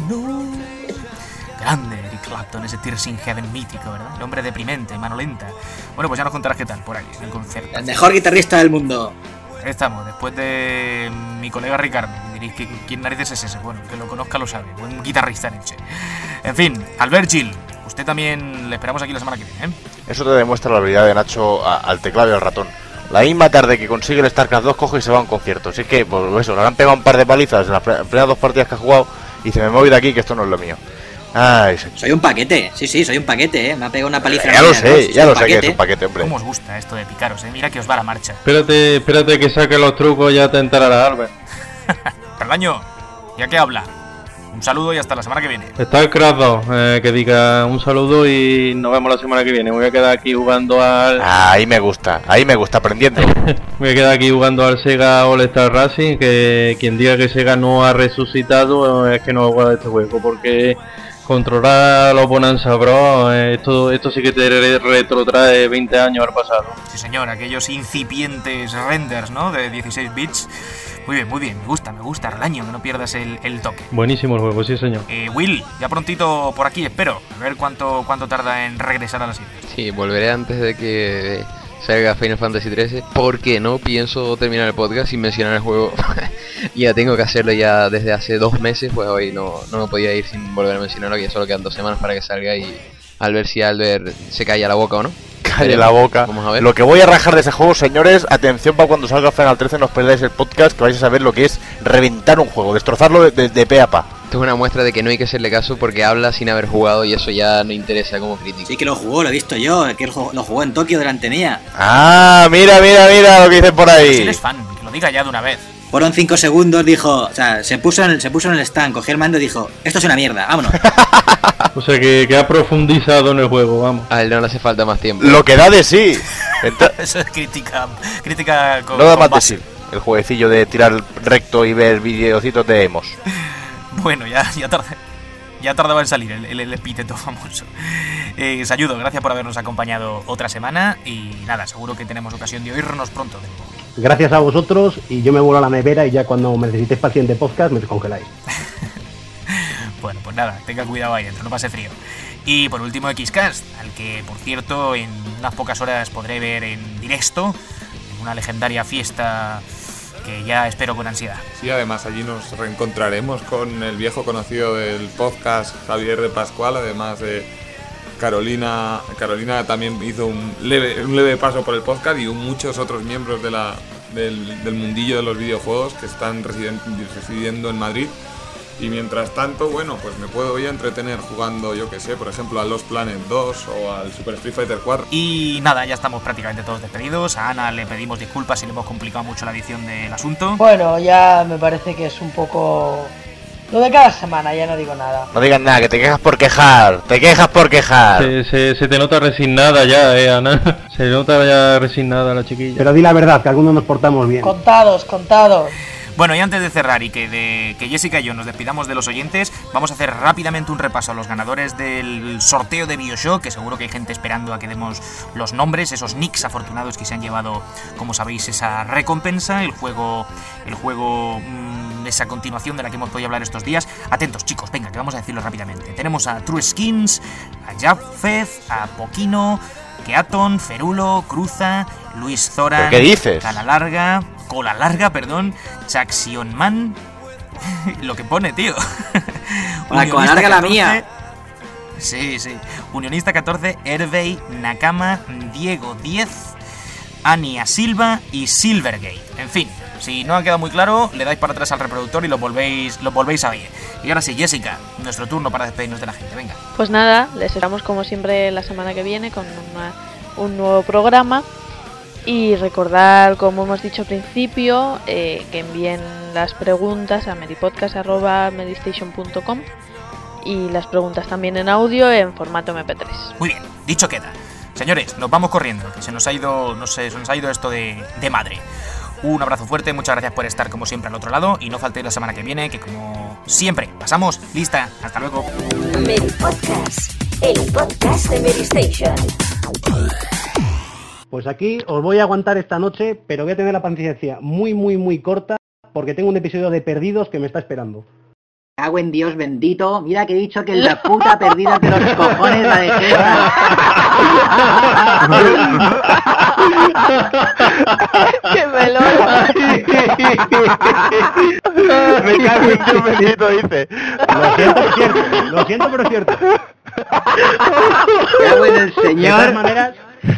Speaker 2: Grande Eric Clapton, ese Tears in Heaven mítico, ¿verdad? El hombre deprimente, mano lenta. Bueno, pues ya nos contarás qué tal por ahí, en el concierto.
Speaker 4: El mejor guitarrista del mundo.
Speaker 2: Ahí estamos, después de mi colega Ricardo. Diréis que quién narices es ese. Bueno, que lo conozca lo sabe. Buen guitarrista en Elche. En fin, Albert Gil, usted también le esperamos aquí la semana que viene, ¿eh?
Speaker 5: Eso te demuestra la habilidad de Nacho al teclado y al ratón. La misma tarde que consigue el StarCraft 2 coge y se va a un concierto. Así que, pues eso, le han pegado un par de palizas en las primeras 2 partidas que ha jugado y se me voy de aquí, que esto no es lo mío. Ay,
Speaker 4: soy un paquete, sí, soy un paquete, ¿eh? Me ha pegado una paliza.
Speaker 5: Ya lo sé que es un paquete, hombre.
Speaker 2: ¿Cómo os gusta esto de picaros, eh? Mira que os va la marcha.
Speaker 6: Espérate que saque los trucos, ya te enterarás, Albert.
Speaker 2: Perdaño, ¿ya qué habla? Un saludo y hasta la semana que viene.
Speaker 6: Está el Crash 2, que diga un saludo y nos vemos la semana que viene. Me voy a quedar aquí jugando al...
Speaker 5: Ahí me gusta, aprendiendo.
Speaker 6: Me voy a quedar aquí jugando al Sega All Star Racing, que quien diga que Sega no ha resucitado es que no ha jugado este juego, porque controlar a los Bonanza Bros, esto sí que te retrotrae 20 años al pasado.
Speaker 2: Sí señor, aquellos incipientes renders, ¿no? De 16 bits. Muy bien, me gusta, Arlaño, que no pierdas el toque.
Speaker 6: Buenísimo el juego, sí señor.
Speaker 2: Will, ya prontito por aquí, espero, a ver cuánto tarda en regresar a las islas.
Speaker 7: Sí, volveré antes de que salga Final Fantasy XIII, porque no pienso terminar el podcast sin mencionar el juego. Ya tengo que hacerlo ya desde hace 2 meses, pues hoy no me podía ir sin volver a mencionarlo, que ya solo quedan 2 semanas para que salga y al ver si Albert se calla la boca o no.
Speaker 5: Calle la boca.
Speaker 7: Vamos a ver.
Speaker 5: Lo que voy a rajar de ese juego, señores, atención para cuando salga Final 13, no os perdáis el podcast, que vais a saber lo que es reventar un juego, destrozarlo de pe a pa.
Speaker 7: Esto es una muestra de que no hay que hacerle caso porque habla sin haber jugado y eso ya no interesa como crítico.
Speaker 4: Sí que lo jugó, lo he visto yo, que lo jugó en Tokio delante mía.
Speaker 5: Ah, mira lo que dicen por ahí.
Speaker 2: Si eres fan, que lo diga ya de una vez.
Speaker 4: Fueron 5 segundos, dijo, o sea, se puso en el stand, cogió el mando y dijo, esto es una mierda, vámonos.
Speaker 6: O sea que ha profundizado en el juego, vamos.
Speaker 7: A él no le hace falta más tiempo.
Speaker 5: Lo que da de sí.
Speaker 2: Eso es crítica con...
Speaker 5: No da más de sí. El jueguecillo de tirar recto y ver videocitos de emos.
Speaker 2: Bueno, ya tardaba en salir el epíteto famoso. Sayudo, gracias por habernos acompañado otra semana y nada, seguro que tenemos ocasión de oírnos pronto de nuevo.
Speaker 8: Gracias a vosotros y yo me vuelvo a la nevera y ya cuando me necesitéis para el siguiente podcast me descongeláis.
Speaker 2: Bueno, pues nada, tenga cuidado ahí dentro, no pase frío. Y por último Xcast, al que por cierto en unas pocas horas podré ver en directo, en una legendaria fiesta que ya espero con ansiedad.
Speaker 9: Sí, además allí nos reencontraremos con el viejo conocido del podcast, Javier de Pascual, además de Carolina. Carolina también hizo un leve paso por el podcast, y muchos otros miembros del mundillo de los videojuegos que están residiendo en Madrid. Y mientras tanto, bueno, pues me puedo ya entretener jugando, yo que sé, por ejemplo, a Lost Planet 2 o al Super Street Fighter 4.
Speaker 2: Y nada, ya estamos prácticamente todos despedidos. A Ana le pedimos disculpas si le hemos complicado mucho la edición del asunto.
Speaker 10: Bueno, ya me parece que es un poco... lo de cada semana, ya no digo nada.
Speaker 5: No digas nada, que te quejas por quejar. Te quejas por quejar.
Speaker 6: Se te nota resignada ya, Ana. Se nota ya resignada la chiquilla.
Speaker 8: Pero di la verdad, que algunos nos portamos bien.
Speaker 10: Contados.
Speaker 2: Bueno, y antes de cerrar y que Jessica y yo nos despidamos de los oyentes, vamos a hacer rápidamente un repaso a los ganadores del sorteo de BioShock, que seguro que hay gente esperando a que demos los nombres, esos nicks afortunados que se han llevado, como sabéis, esa recompensa, el juego esa continuación de la que hemos podido hablar estos días. Atentos, chicos, venga, que vamos a decirlo rápidamente. Tenemos a True Skins, a Jaffez, a Poquino, Keaton, Ferulo, Cruza, Luis Zoran,
Speaker 5: ¿qué dices?
Speaker 2: Cola larga, Chaxionman, lo que pone, tío.
Speaker 4: La cola larga 14, la mía.
Speaker 2: Sí. Unionista 14, Hervey, Nakama, Diego 10, Ania Silva y Silvergate. En fin, si no ha quedado muy claro, le dais para atrás al reproductor y lo volvéis a oír. Y ahora sí, Jessica, nuestro turno para despedirnos de la gente, venga.
Speaker 3: Pues nada, les esperamos como siempre la semana que viene con un nuevo programa. Y recordar, como hemos dicho al principio, que envíen las preguntas a meripodcast@medistation.com y las preguntas también en audio en formato MP3.
Speaker 2: Muy bien, dicho queda. Señores, nos vamos corriendo, que se nos ha ido esto de madre. Un abrazo fuerte, muchas gracias por estar como siempre al otro lado y no faltéis la semana que viene, que como siempre pasamos lista. Hasta luego.
Speaker 1: Meripodcast, el podcast de Medistation.
Speaker 8: Pues aquí os voy a aguantar esta noche, pero voy a tener la paciencia muy corta porque tengo un episodio de Perdidos que me está esperando.
Speaker 15: Cago en Dios bendito, mira que he dicho que la puta perdida de los cojones la dejé.
Speaker 3: ¡Qué melón!
Speaker 5: Me cago en Dios bendito, dice.
Speaker 8: Lo siento, pero es cierto.
Speaker 15: Cago en el señor.
Speaker 8: De todas maneras...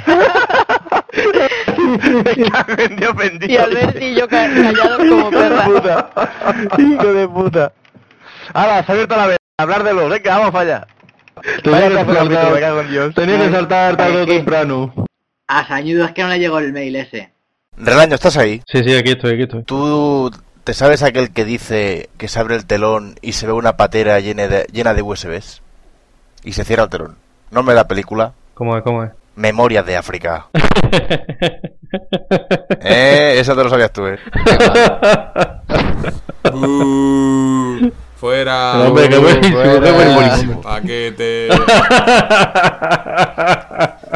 Speaker 5: Me cago en Dios bendito.
Speaker 3: Y Alberti y yo callados como perra.
Speaker 5: Hijo de puta. Ahora, se ha abierto la vez. Hablar de los, venga, vamos allá.
Speaker 13: Tenía que saltar tarde o temprano.
Speaker 15: A Sañudo es que no le llegó el mail ese.
Speaker 5: Relaño, ¿estás ahí?
Speaker 6: Sí, aquí estoy.
Speaker 5: ¿Tú te sabes aquel que dice que se abre el telón y se ve una patera llena de USBs? Y se cierra el telón. ¿Nombre de la película?
Speaker 6: ¿Cómo es?
Speaker 5: Memorias de África. Eso te lo sabías tú,
Speaker 9: Fuera.
Speaker 6: Hombre, que buenísimo.
Speaker 9: Paquete.